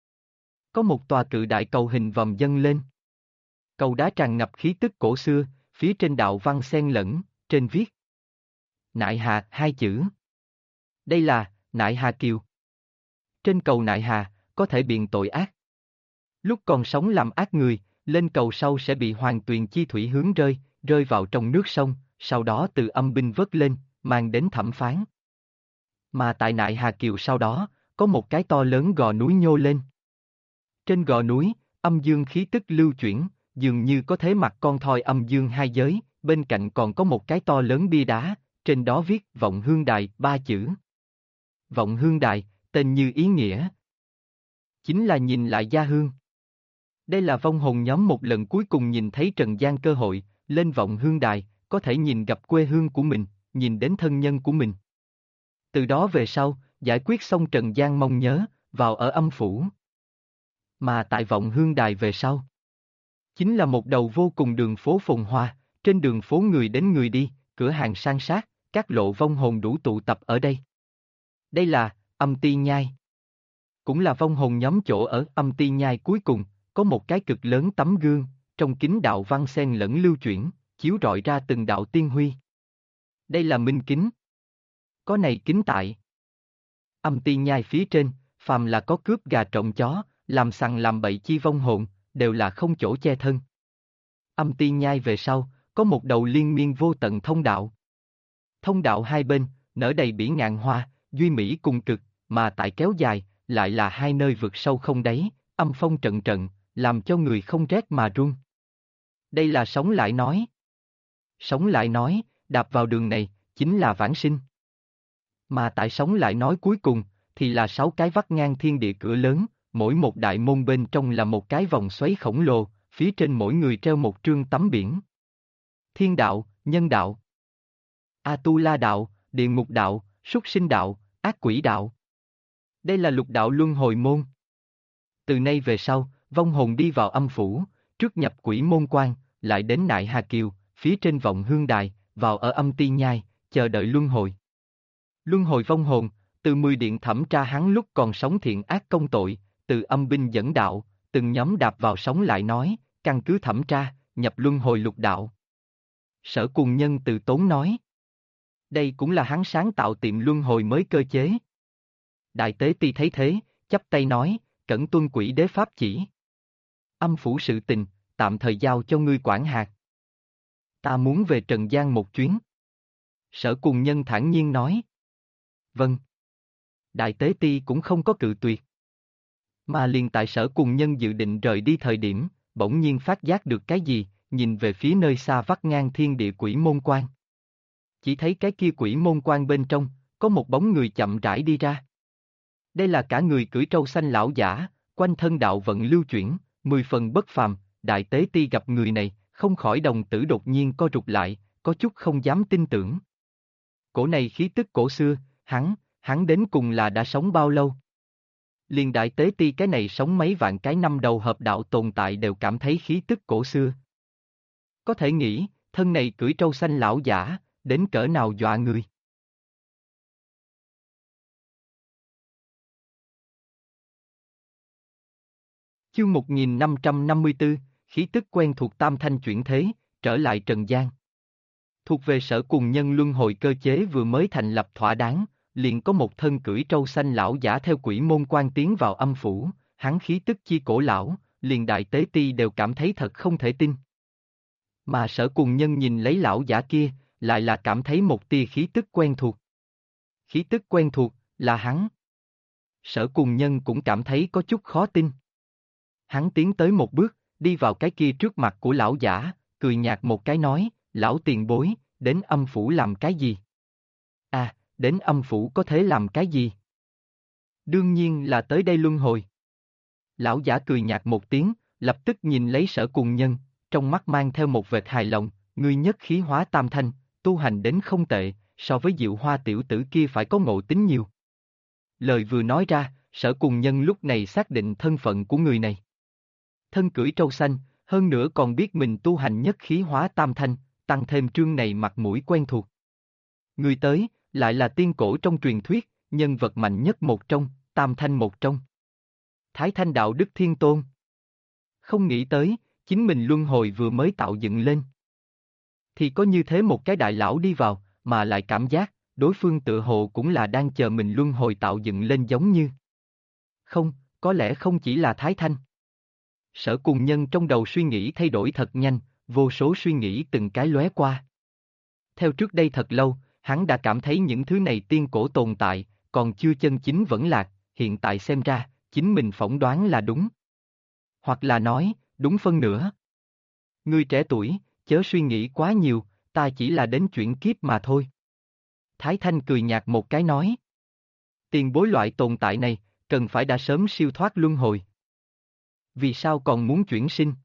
Có một tòa cự đại cầu hình vòm dâng lên. Cầu đá tràn ngập khí tức cổ xưa, phía trên đạo văn xen lẫn, trên viết. Nại Hà, hai chữ. Đây là, Nại Hà Kiều. Trên cầu Nại Hà, có thể biện tội ác. Lúc còn sống làm ác người, lên cầu sau sẽ bị hoàng tuyền chi thủy hướng rơi vào trong nước sông, sau đó từ âm binh vớt lên, mang đến thẩm phán. Mà tại Nại Hà Kiều sau đó, có một cái to lớn gò núi nhô lên. Trên gò núi, âm dương khí tức lưu chuyển, dường như có thế mặt con thoi âm dương hai giới, bên cạnh còn có một cái to lớn bia đá, trên đó viết Vọng Hương Đài, ba chữ. Vọng Hương Đài, tên như ý nghĩa. Chính là nhìn lại gia hương. Đây là vong hồn nhóm một lần cuối cùng nhìn thấy Trần Giang cơ hội, lên Vọng Hương Đài, có thể nhìn gặp quê hương của mình, nhìn đến thân nhân của mình. Từ đó về sau, giải quyết xong Trần Giang mong nhớ, vào ở âm phủ. Mà tại Vọng Hương Đài về sau, chính là một đầu vô cùng đường phố phồn hoa, trên đường phố người đến người đi, cửa hàng san sát, các lộ vong hồn đủ tụ tập ở đây. Đây là, Âm Ti Nhai. Cũng là vong hồn nhóm chỗ ở Âm Ti Nhai cuối cùng, có một cái cực lớn tấm gương, trong kính đạo văn xen lẫn lưu chuyển, chiếu rọi ra từng đạo tiên huy. Đây là minh kính. Có này kính tại. Âm ti nhai phía trên, phàm là có cướp gà trộm chó, làm sằng làm bậy chi vong hồn, đều là không chỗ che thân. Âm ti nhai về sau, có một đầu liên miên vô tận thông đạo. Thông đạo hai bên, nở đầy bỉ ngạn hoa, duy mỹ cùng cực, mà tại kéo dài, lại là hai nơi vực sâu không đáy, âm phong trận trận, làm cho người không rét mà run. Đây là sống lại nói. Sống lại nói, đạp vào đường này, chính là vãng sinh. Mà tại sống lại nói cuối cùng, thì là 6 cái vắt ngang thiên địa cửa lớn, mỗi một đại môn bên trong là một cái vòng xoáy khổng lồ, phía trên mỗi người treo một trương tấm biển. Thiên đạo, nhân đạo, A-tu-la đạo, địa ngục đạo, súc sinh đạo, ác quỷ đạo. Đây là lục đạo luân hồi môn. Từ nay về sau, vong hồn đi vào âm phủ, trước nhập quỷ môn quan, lại đến Nại Hà Kiều, phía trên vọng hương đài, vào ở âm ti nhai, chờ đợi luân hồi. Luân hồi vong hồn, từ 10 điện thẩm tra hắn lúc còn sống thiện ác công tội, từ âm binh dẫn đạo, từng nhóm đạp vào sống lại nói, căn cứ thẩm tra, nhập luân hồi lục đạo. Sở Cùng Nhân từ tốn nói. Đây cũng là hắn sáng tạo tiệm luân hồi mới cơ chế. Đại Tế Ti thấy thế, chắp tay nói, cẩn tuân quỷ đế pháp chỉ. Âm phủ sự tình, tạm thời giao cho ngươi quản hạt. Ta muốn về Trần gian một chuyến. Sở Cùng Nhân thản nhiên nói. Vâng. Đại Tế Ti cũng không có cự tuyệt. Mà liền tại Sở Cùng Nhân dự định rời đi thời điểm, bỗng nhiên phát giác được cái gì, nhìn về phía nơi xa vắt ngang thiên địa quỷ môn quan. Chỉ thấy cái kia quỷ môn quan bên trong, có một bóng người chậm rãi đi ra. Đây là cả người cưỡi trâu xanh lão giả, quanh thân đạo vận lưu chuyển, 10 phần bất phàm. Đại Tế Ti gặp người này, không khỏi đồng tử đột nhiên co rụt lại, có chút không dám tin tưởng. Cổ này khí tức cổ xưa, hắn đến cùng là đã sống bao lâu? Liền Đại Tế Ti cái này sống mấy vạn cái năm đầu hợp đạo tồn tại đều cảm thấy khí tức cổ xưa. Có thể nghĩ, thân này cưỡi trâu xanh lão giả, đến cỡ nào dọa người. Chương 1554, khí tức quen thuộc tam thanh chuyển thế, trở lại trần gian. Thuộc về Sở Cùng Nhân luân hồi cơ chế vừa mới thành lập thỏa đáng, liền có một thân cưỡi trâu xanh lão giả theo quỷ môn quan tiến vào âm phủ, hắn khí tức chi cổ lão, liền Đại Tế Ti đều cảm thấy thật không thể tin. Mà Sở Cùng Nhân nhìn lấy lão giả kia, lại là cảm thấy một tia khí tức quen thuộc. Khí tức quen thuộc, là hắn. Sở Cùng Nhân cũng cảm thấy có chút khó tin. Hắn tiến tới một bước, đi vào cái kia trước mặt của lão giả, cười nhạt một cái nói, lão tiền bối, đến âm phủ làm cái gì? À, đến âm phủ có thể làm cái gì? Đương nhiên là tới đây luân hồi. Lão giả cười nhạt một tiếng, lập tức nhìn lấy Sở Cùng Nhân, trong mắt mang theo một vệt hài lòng, ngươi nhất khí hóa tam thanh, tu hành đến không tệ, so với Diệu Hoa tiểu tử kia phải có ngộ tính nhiều. Lời vừa nói ra, Sở Cùng Nhân lúc này xác định thân phận của người này. Thân cưỡi trâu xanh, hơn nữa còn biết mình tu hành nhất khí hóa tam thanh, tăng thêm trương này mặt mũi quen thuộc. Người tới, lại là tiên cổ trong truyền thuyết, nhân vật mạnh nhất một trong, tam thanh một trong. Thái Thanh Đạo Đức Thiên Tôn. Không nghĩ tới, chính mình luân hồi vừa mới tạo dựng lên. Thì có như thế một cái đại lão đi vào, mà lại cảm giác, đối phương tự hồ cũng là đang chờ mình luân hồi tạo dựng lên giống như. Không, có lẽ không chỉ là Thái Thanh. Sở Cùng Nhân trong đầu suy nghĩ thay đổi thật nhanh, vô số suy nghĩ từng cái lóe qua. Theo trước đây thật lâu, hắn đã cảm thấy những thứ này tiên cổ tồn tại, còn chưa chân chính vẫn lạc, hiện tại xem ra, chính mình phỏng đoán là đúng. Hoặc là nói, đúng phân nửa. Ngươi trẻ tuổi, chớ suy nghĩ quá nhiều, ta chỉ là đến chuyển kiếp mà thôi. Thái Thanh cười nhạt một cái nói. Tiền bối loại tồn tại này, cần phải đã sớm siêu thoát luân hồi. Vì sao còn muốn chuyển sinh?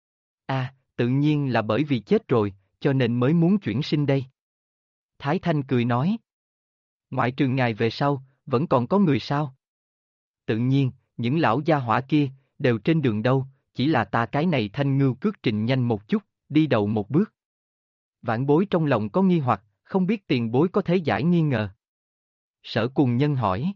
À, tự nhiên là bởi vì chết rồi, cho nên mới muốn chuyển sinh đây. Thái Thanh cười nói. Ngoại trừ ngài về sau, vẫn còn có người sao? Tự nhiên, những lão gia hỏa kia, đều trên đường đâu, chỉ là ta cái này thanh ngưu cước trình nhanh một chút, đi đầu một bước. Vãn bối trong lòng có nghi hoặc, không biết tiền bối có thể giải nghi ngờ. Sở Cùng Nhân hỏi.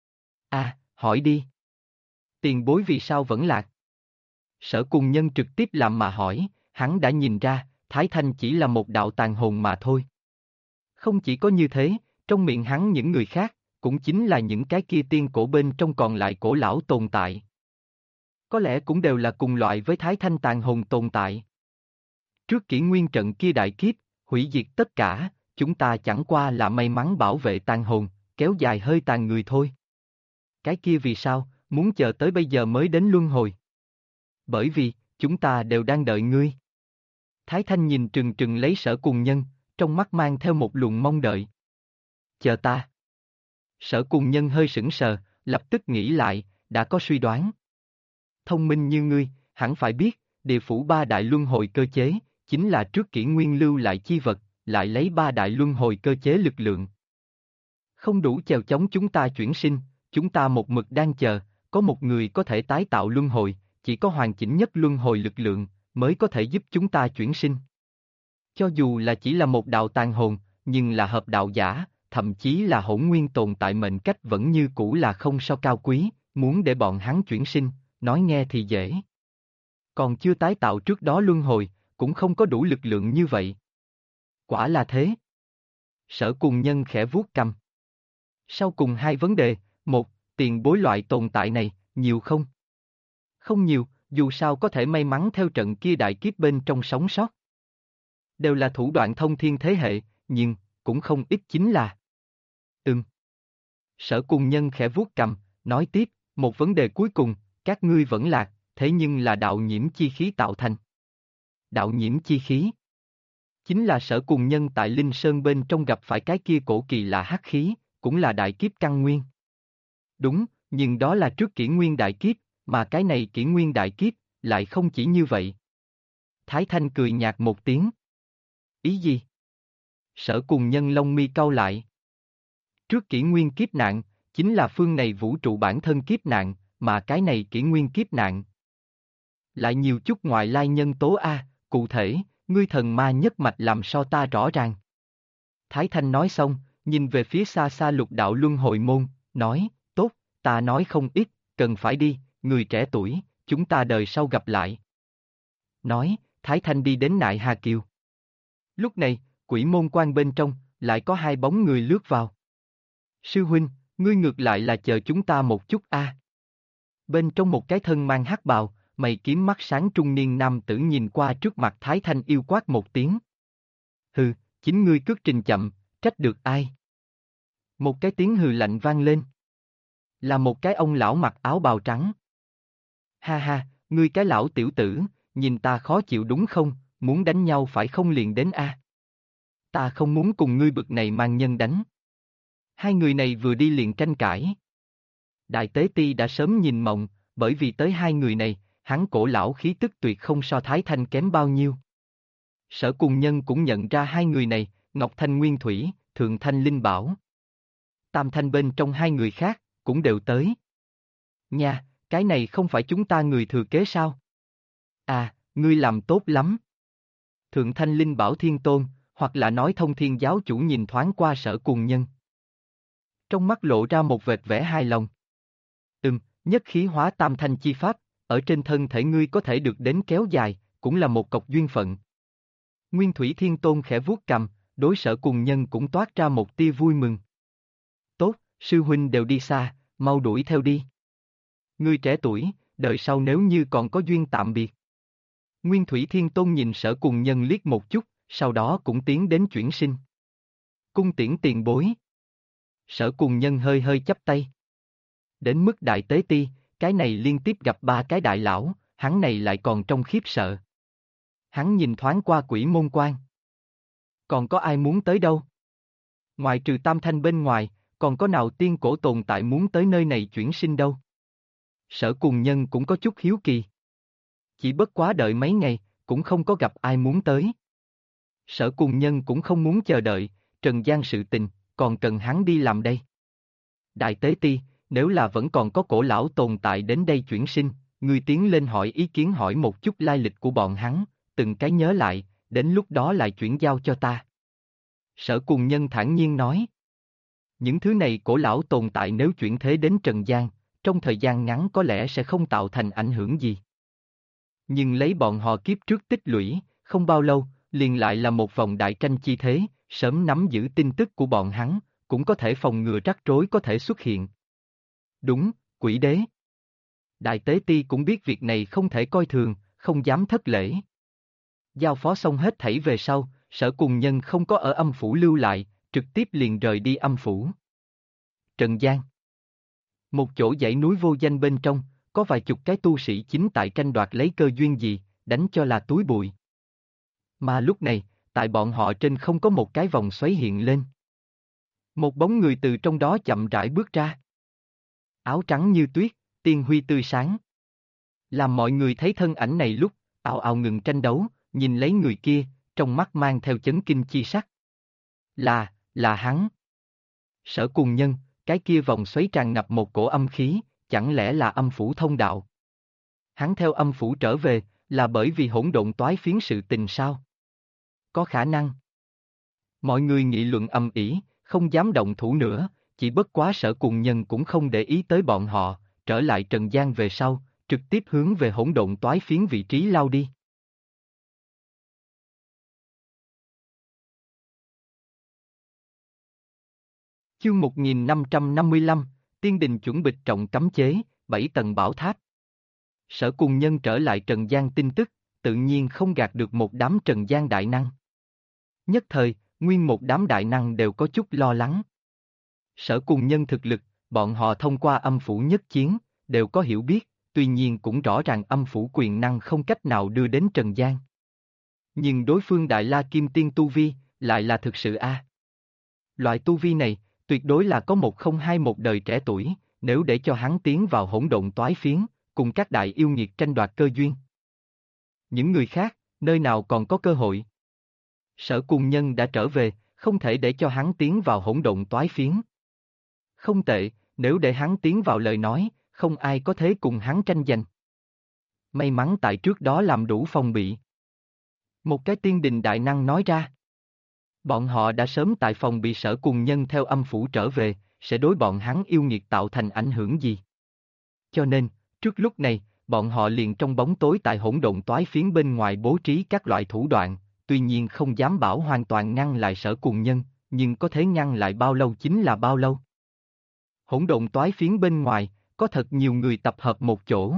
À, hỏi đi. Tiền bối vì sao vẫn lạc? Sở Cùng Nhân trực tiếp làm mà hỏi, hắn đã nhìn ra, Thái Thanh chỉ là một đạo tàn hồn mà thôi. Không chỉ có như thế, Trong miệng hắn những người khác, cũng chính là những cái kia tiên cổ bên trong còn lại cổ lão tồn tại. Có lẽ cũng đều là cùng loại với Thái Thanh tàn hồn tồn tại. Trước kỷ nguyên trận kia đại kiếp, hủy diệt tất cả, chúng ta chẳng qua là may mắn bảo vệ tàn hồn, kéo dài hơi tàn người thôi. Cái kia vì sao, muốn chờ tới bây giờ mới đến luân hồi? Bởi vì, chúng ta đều đang đợi ngươi. Thái Thanh nhìn trừng trừng lấy Sở Cùng Nhân, trong mắt mang theo một luồng mong đợi. Chờ ta. Sở Cùng Nhân hơi sững sờ, lập tức nghĩ lại, đã có suy đoán. Thông minh như ngươi, hẳn phải biết, địa phủ ba đại luân hồi cơ chế, chính là trước kỷ nguyên lưu lại chi vật, lại lấy ba đại luân hồi cơ chế lực lượng. Không đủ chèo chống chúng ta chuyển sinh, chúng ta một mực đang chờ, có một người có thể tái tạo luân hồi, chỉ có hoàn chỉnh nhất luân hồi lực lượng, mới có thể giúp chúng ta chuyển sinh. Cho dù là chỉ là một đạo tàn hồn, nhưng là hợp đạo giả, thậm chí là hỗn nguyên tồn tại mệnh cách vẫn như cũ là không sao cao quý, muốn để bọn hắn chuyển sinh, nói nghe thì dễ. Còn chưa tái tạo trước đó luân hồi, cũng không có đủ lực lượng như vậy. Quả là thế. Sở Cùng Nhân khẽ vuốt cằm. Sau cùng hai vấn đề, một, tiền bối loại tồn tại này, nhiều không? Không nhiều, dù sao có thể may mắn theo trận kia đại kiếp bên trong sống sót. Đều là thủ đoạn thông thiên thế hệ, nhưng, cũng không ít chính là. Sở Cùng Nhân khẽ vuốt cằm, nói tiếp, một vấn đề cuối cùng, các ngươi vẫn lạc, thế nhưng là đạo nhiễm chi khí tạo thành. Đạo nhiễm chi khí. Chính là Sở Cùng Nhân tại Linh Sơn bên trong gặp phải cái kia cổ kỳ lạ hắc khí, cũng là đại kiếp căn nguyên. Đúng, nhưng đó là trước kỷ nguyên đại kiếp, mà cái này kỷ nguyên đại kiếp, lại không chỉ như vậy. Thái Thanh cười nhạt một tiếng. Ý gì? Sở Cùng Nhân lông mi cau lại. Trước kỷ nguyên kiếp nạn, chính là phương này vũ trụ bản thân kiếp nạn, mà cái này kỷ nguyên kiếp nạn. Lại nhiều chút ngoại lai nhân tố A, cụ thể, ngươi thần ma nhất mạch làm sao ta rõ ràng. Thái Thanh nói xong, nhìn về phía xa xa Lục đạo luân hồi môn, nói, tốt, ta nói không ít, cần phải đi, người trẻ tuổi, chúng ta đời sau gặp lại. Nói, Thái Thanh đi đến Nại Hà Kiều. Lúc này, quỷ môn quan bên trong, lại có hai bóng người lướt vào. Sư huynh, ngươi ngược lại là chờ chúng ta một chút a. Bên trong một cái thân mang hắc bào, mày kiếm mắt sáng trung niên nam tử nhìn qua trước mặt Thái Thanh yêu quát một tiếng. Hừ, chính ngươi cước trình chậm, trách được ai? Một cái tiếng hừ lạnh vang lên. Là một cái ông lão mặc áo bào trắng. Ha ha, ngươi cái lão tiểu tử, nhìn ta khó chịu đúng không, muốn đánh nhau phải không liền đến a. Ta không muốn cùng ngươi bực này mang nhân đánh. Hai người này vừa đi liền tranh cãi. Đại Tế Ti đã sớm nhìn mộng, bởi vì tới hai người này, hắn cổ lão khí tức tuyệt không so Thái Thanh kém bao nhiêu. Sở Cùng Nhân cũng nhận ra hai người này, Ngọc Thanh Nguyên Thủy, Thượng Thanh Linh Bảo. Tam Thanh bên trong hai người khác, cũng đều tới. Nha, cái này không phải chúng ta người thừa kế sao? À, ngươi làm tốt lắm. Thượng Thanh Linh Bảo Thiên Tôn, hoặc là nói Thông Thiên Giáo Chủ nhìn thoáng qua Sở Cùng Nhân. Trong mắt lộ ra một vệt vẻ hài lòng. Nhất khí hóa tam thanh chi pháp, ở trên thân thể ngươi có thể được đến kéo dài, cũng là một cọc duyên phận. Nguyên Thủy Thiên Tôn khẽ vuốt cằm, đối Sở Cùng Nhân cũng toát ra một tia vui mừng. Tốt, sư huynh đều đi xa, mau đuổi theo đi. Ngươi trẻ tuổi, đợi sau nếu như còn có duyên tạm biệt. Nguyên Thủy Thiên Tôn nhìn Sở Cùng Nhân liếc một chút, sau đó cũng tiến đến chuyển sinh. Cung tiễn tiền bối. Sở Cùng Nhân hơi hơi chắp tay. Đến mức Đại Tế Ti, cái này liên tiếp gặp ba cái đại lão, hắn này lại còn trong khiếp sợ. Hắn nhìn thoáng qua Quỷ Môn Quan. Còn có ai muốn tới đâu? Ngoài trừ Tam Thanh bên ngoài, còn có nào tiên cổ tồn tại muốn tới nơi này chuyển sinh đâu? Sở Cùng Nhân cũng có chút hiếu kỳ. Chỉ bất quá đợi mấy ngày, cũng không có gặp ai muốn tới. Sở Cùng Nhân cũng không muốn chờ đợi, trần gian sự tình, còn cần hắn đi làm đây. Đại Tế Ti, nếu là vẫn còn có cổ lão tồn tại đến đây chuyển sinh, ngươi tiến lên hỏi ý kiến hỏi một chút lai lịch của bọn hắn, từng cái nhớ lại, đến lúc đó lại chuyển giao cho ta. Sở Cùng Nhân thản nhiên nói. Những thứ này cổ lão tồn tại nếu chuyển thế đến trần gian, trong thời gian ngắn có lẽ sẽ không tạo thành ảnh hưởng gì. Nhưng lấy bọn họ kiếp trước tích lũy, không bao lâu, liền lại là một vòng đại tranh chi thế, sớm nắm giữ tin tức của bọn hắn, cũng có thể phòng ngừa rắc rối có thể xuất hiện. Đúng, quỷ đế. Đại tế ti cũng biết việc này không thể coi thường, không dám thất lễ. Giao phó xong hết thảy về sau, Sở Cùng Nhân không có ở âm phủ lưu lại, trực tiếp liền rời đi âm phủ. Trần gian. Một chỗ dãy núi vô danh bên trong, có vài chục cái tu sĩ chính tại tranh đoạt lấy cơ duyên gì, đánh cho là túi bụi. Mà lúc này, tại bọn họ trên không có một cái vòng xoáy hiện lên. Một bóng người từ trong đó chậm rãi bước ra. Áo trắng như tuyết, tiên huy tươi sáng. Làm mọi người thấy thân ảnh này lúc, ào ào ngừng tranh đấu, nhìn lấy người kia, trong mắt mang theo chấn kinh chi sắc. Là hắn. Sở Cùng Nhân, cái kia vòng xoáy tràn ngập một cổ âm khí, chẳng lẽ là âm phủ thông đạo? Hắn theo âm phủ trở về, là bởi vì hỗn độn toái phiến sự tình sao? Có khả năng. Mọi người nghị luận ầm ĩ, không dám động thủ nữa, chỉ bất quá Sở Cùng Nhân cũng không để ý tới bọn họ, trở lại trần gian về sau, trực tiếp hướng về hỗn độn toái phiến vị trí lao đi. Chương 1555, Tiên Đình chuẩn bị trọng cấm chế, 7 tầng bảo tháp. Sở Cùng Nhân trở lại trần gian tin tức, tự nhiên không gạt được một đám trần gian đại năng. Nhất thời, nguyên một đám đại năng đều có chút lo lắng. Sở Cùng Nhân thực lực, bọn họ thông qua âm phủ nhất chiến, đều có hiểu biết, tuy nhiên cũng rõ ràng âm phủ quyền năng không cách nào đưa đến trần gian. Nhưng đối phương Đại La Kim Tiên tu vi, lại là thực sự a. Loại tu vi này, tuyệt đối là có 1021 đời trẻ tuổi, nếu để cho hắn tiến vào hỗn độn toái phiến, cùng các đại yêu nghiệt tranh đoạt cơ duyên. Những người khác, nơi nào còn có cơ hội? Sở Cùng Nhân đã trở về, không thể để cho hắn tiến vào hỗn độn toái phiến. Không tệ, nếu để hắn tiến vào lời nói, không ai có thể cùng hắn tranh giành. May mắn tại trước đó làm đủ phòng bị. Một cái tiên đình đại năng nói ra. Bọn họ đã sớm tại phòng bị Sở Cùng Nhân theo âm phủ trở về, sẽ đối bọn hắn yêu nghiệt tạo thành ảnh hưởng gì. Cho nên, trước lúc này, bọn họ liền trong bóng tối tại hỗn độn toái phiến bên ngoài bố trí các loại thủ đoạn, tuy nhiên không dám bảo hoàn toàn ngăn lại Sở Cùng Nhân, nhưng có thể ngăn lại bao lâu chính là bao lâu. Hỗn độn toái phiến bên ngoài, có thật nhiều người tập hợp một chỗ.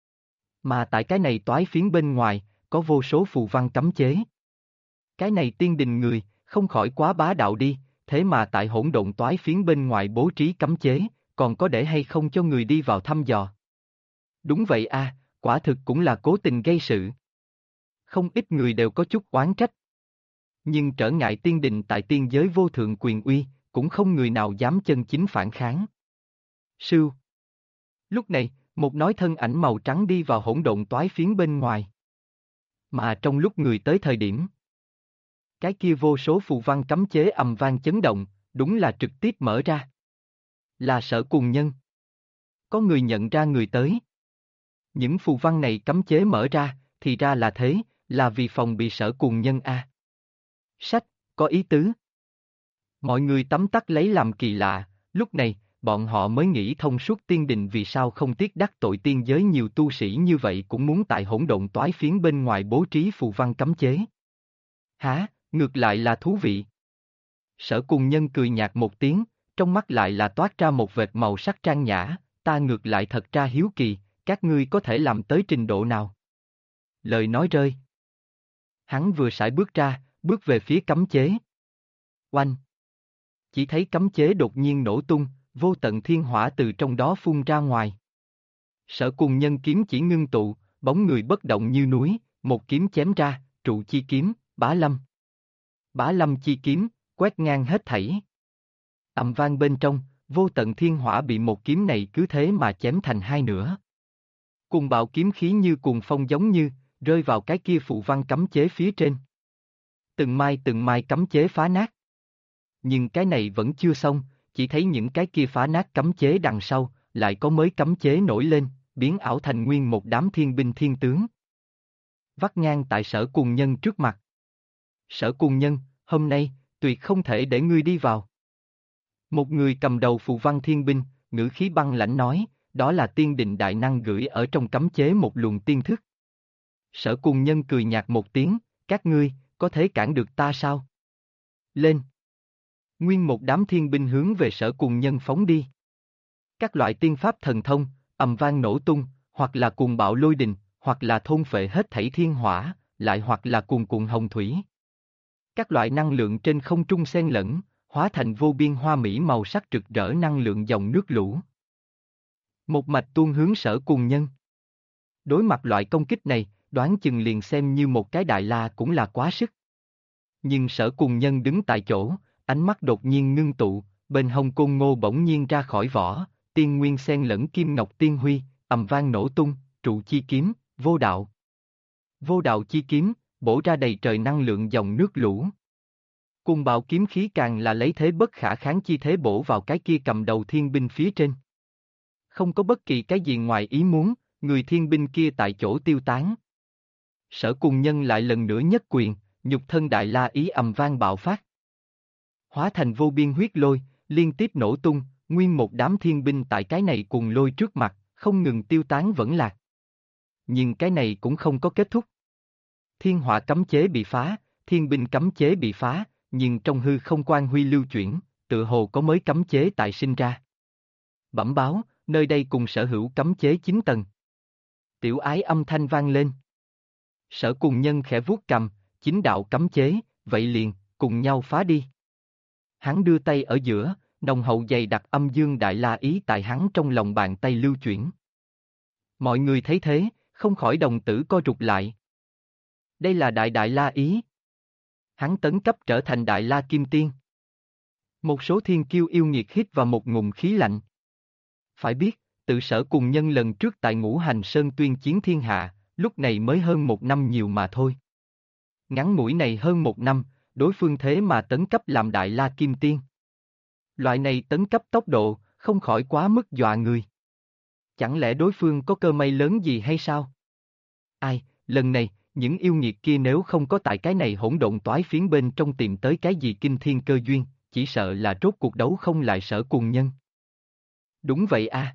Mà tại cái này toái phiến bên ngoài, có vô số phù văn cấm chế. Cái này tiên đình người, không khỏi quá bá đạo đi, thế mà tại hỗn độn toái phiến bên ngoài bố trí cấm chế, còn có để hay không cho người đi vào thăm dò. Đúng vậy a, quả thực cũng là cố tình gây sự. Không ít người đều có chút oán trách. Nhưng trở ngại tiên đình tại tiên giới vô thượng quyền uy, cũng không người nào dám chân chính phản kháng. Sưu. Lúc này, một nói thân ảnh màu trắng đi vào hỗn độn toái phiến bên ngoài. Mà trong lúc người tới thời điểm, cái kia vô số phù văn cấm chế ầm vang chấn động, đúng là trực tiếp mở ra. Là Sở Cùng Nhân. Có người nhận ra người tới. Những phù văn này cấm chế mở ra, thì ra là thế, là vì phòng bị Sở Cùng Nhân a. Sách, có ý tứ. Mọi người tấm tắc lấy làm kỳ lạ, lúc này, bọn họ mới nghĩ thông suốt tiên đình vì sao không tiếc đắc tội tiên giới nhiều tu sĩ như vậy cũng muốn tại hỗn độn toái phiến bên ngoài bố trí phù văn cấm chế. Hả, ngược lại là thú vị. Sở Cùng Nhân cười nhạt một tiếng, trong mắt lại là toát ra một vệt màu sắc trang nhã, ta ngược lại thật ra hiếu kỳ, các ngươi có thể làm tới trình độ nào? Lời nói rơi. Hắn vừa sải bước ra, bước về phía cấm chế. Oanh! Chỉ thấy cấm chế đột nhiên nổ tung, vô tận thiên hỏa từ trong đó phun ra ngoài. Sở Cùng Nhân kiếm chỉ ngưng tụ, bóng người bất động như núi, một kiếm chém ra, trụ chi kiếm, Bá Lâm. Bá Lâm chi kiếm, quét ngang hết thảy. Ầm vang bên trong, vô tận thiên hỏa bị một kiếm này cứ thế mà chém thành hai nửa. Cùng bạo kiếm khí như cuồng phong giống như, rơi vào cái kia phù văn cấm chế phía trên. Từng mai cấm chế phá nát. Nhưng cái này vẫn chưa xong, chỉ thấy những cái kia phá nát cấm chế đằng sau, lại có mới cấm chế nổi lên, biến ảo thành nguyên một đám thiên binh thiên tướng. Vắt ngang tại Sở Cùng Nhân trước mặt. Sở Cùng Nhân, hôm nay, tuyệt không thể để ngươi đi vào. Một người cầm đầu phù văn thiên binh, ngữ khí băng lãnh nói, đó là tiên đình đại năng gửi ở trong cấm chế một luồng tiên thức. Sở Cùng Nhân cười nhạt một tiếng, các ngươi, có thể cản được ta sao? Lên! Nguyên một đám thiên binh hướng về Sở Cùng Nhân phóng đi. Các loại tiên pháp thần thông, ầm vang nổ tung, hoặc là cuồng bạo lôi đình, hoặc là thôn phệ hết thảy thiên hỏa, lại hoặc là cuồn cuộn hồng thủy. Các loại năng lượng trên không trung xen lẫn, hóa thành vô biên hoa mỹ màu sắc rực rỡ năng lượng dòng nước lũ. Một mạch tuôn hướng Sở Cùng Nhân. Đối mặt loại công kích này, đoán chừng liền xem như một cái đại la cũng là quá sức. Nhưng Sở Cùng Nhân đứng tại chỗ, ánh mắt đột nhiên ngưng tụ, bên hông côn ngô bỗng nhiên ra khỏi vỏ, tiên nguyên xen lẫn kim ngọc tiên huy, ầm vang nổ tung, trụ chi kiếm, vô đạo. Vô đạo chi kiếm, bổ ra đầy trời năng lượng dòng nước lũ. Cùng bạo kiếm khí càng là lấy thế bất khả kháng chi thế bổ vào cái kia cầm đầu thiên binh phía trên. Không có bất kỳ cái gì ngoài ý muốn, người thiên binh kia tại chỗ tiêu tán. Sở Cùng Nhân lại lần nữa nhất quyền, nhục thân đại la ý ầm vang bạo phát. Hóa thành vô biên huyết lôi, liên tiếp nổ tung, nguyên một đám thiên binh tại cái này cùng lôi trước mặt, không ngừng tiêu tán vẫn lạc. Nhưng cái này cũng không có kết thúc. Thiên hỏa cấm chế bị phá, thiên binh cấm chế bị phá, nhưng trong hư không quan huy lưu chuyển, tựa hồ có mới cấm chế tại sinh ra. Bẩm báo, nơi đây cùng sở hữu cấm chế 9 tầng. Tiểu ái âm thanh vang lên. Sở Cùng Nhân khẽ vuốt cầm, 9 đạo cấm chế, vậy liền, cùng nhau phá đi. Hắn đưa tay ở giữa, nồng hậu dày đặc âm dương đại la ý tại hắn trong lòng bàn tay lưu chuyển. Mọi người thấy thế, không khỏi đồng tử co rụt lại. Đây là đại đại la ý. Hắn tấn cấp trở thành đại la kim tiên. Một số thiên kiêu yêu nghiệt hít vào một ngụm khí lạnh. Phải biết, tự Sở Cùng Nhân lần trước tại Ngũ Hành Sơn tuyên chiến thiên hạ, lúc này mới hơn 1 năm nhiều mà thôi. Ngắn ngủi này hơn 1 năm, đối phương thế mà tấn cấp làm đại la kim tiên. Loại này tấn cấp tốc độ, không khỏi quá mức dọa người. Chẳng lẽ đối phương có cơ may lớn gì hay sao? Ai, lần này, những yêu nghiệt kia nếu không có tại cái này hỗn độn toái phiến bên trong tìm tới cái gì kinh thiên cơ duyên, chỉ sợ là rốt cuộc đấu không lại Sở Cùng Nhân. Đúng vậy a.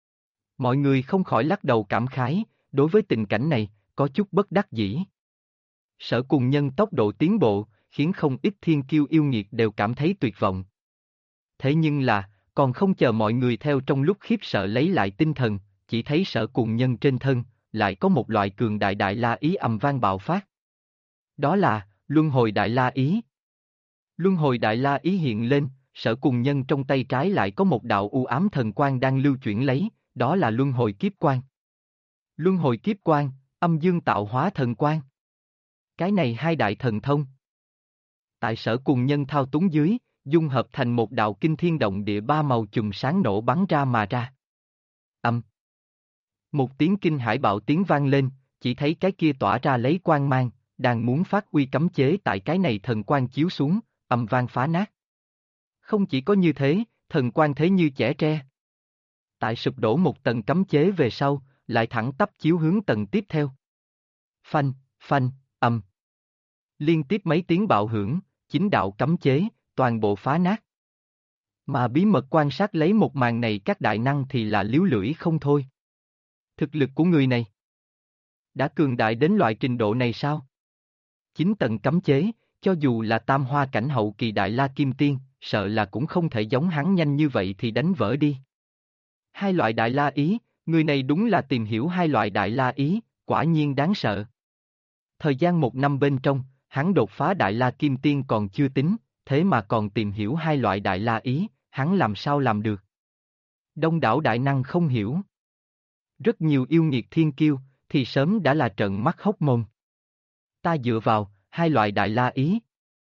Mọi người không khỏi lắc đầu cảm khái, đối với tình cảnh này, có chút bất đắc dĩ. Sở Cùng Nhân tốc độ tiến bộ, khiến không ít thiên kiêu yêu nghiệt đều cảm thấy tuyệt vọng. Thế nhưng là, còn không chờ mọi người theo trong lúc khiếp sợ lấy lại tinh thần, chỉ thấy Sở Cùng Nhân trên thân, lại có một loại cường đại đại la ý ầm vang bạo phát. Đó là, Luân Hồi Đại La Ý. Luân Hồi Đại La Ý hiện lên, Sở Cùng Nhân trong tay trái lại có một đạo u ám thần quang đang lưu chuyển lấy, đó là Luân Hồi Kiếp Quang. Luân Hồi Kiếp Quang, âm dương tạo hóa thần quang. Cái này hai đại thần thông. Tại Sở Cùng Nhân thao túng dưới, dung hợp thành một đạo kinh thiên động địa ba màu chùm sáng nổ bắn ra mà ra. Âm. Một tiếng kinh hải bạo tiếng vang lên, chỉ thấy cái kia tỏa ra lấy quang mang, đang muốn phát uy cấm chế tại cái này thần quang chiếu xuống, ầm vang phá nát. Không chỉ có như thế, thần quang thế như chẻ tre. Tại sụp đổ một tầng cấm chế về sau, lại thẳng tắp chiếu hướng tầng tiếp theo. Phanh, phanh, ầm. Liên tiếp mấy tiếng bạo hưởng, 9 đạo cấm chế, toàn bộ phá nát. Mà bí mật quan sát lấy một màn này các đại năng thì là líu lưỡi không thôi. Thực lực của người này đã cường đại đến loại trình độ này sao? 9 tầng cấm chế, cho dù là tam hoa cảnh hậu kỳ đại la kim tiên, sợ là cũng không thể giống hắn nhanh như vậy thì đánh vỡ đi. Hai loại đại la ý, người này đúng là tìm hiểu hai loại đại la ý, quả nhiên đáng sợ. Thời gian 1 năm bên trong, hắn đột phá đại la kim tiên còn chưa tính, thế mà còn tìm hiểu hai loại đại la ý, hắn làm sao làm được? Đông đảo đại năng không hiểu. Rất nhiều yêu nghiệt thiên kiêu, thì sớm đã là trợn mắt hốc mồm. Ta dựa vào, hai loại đại la ý.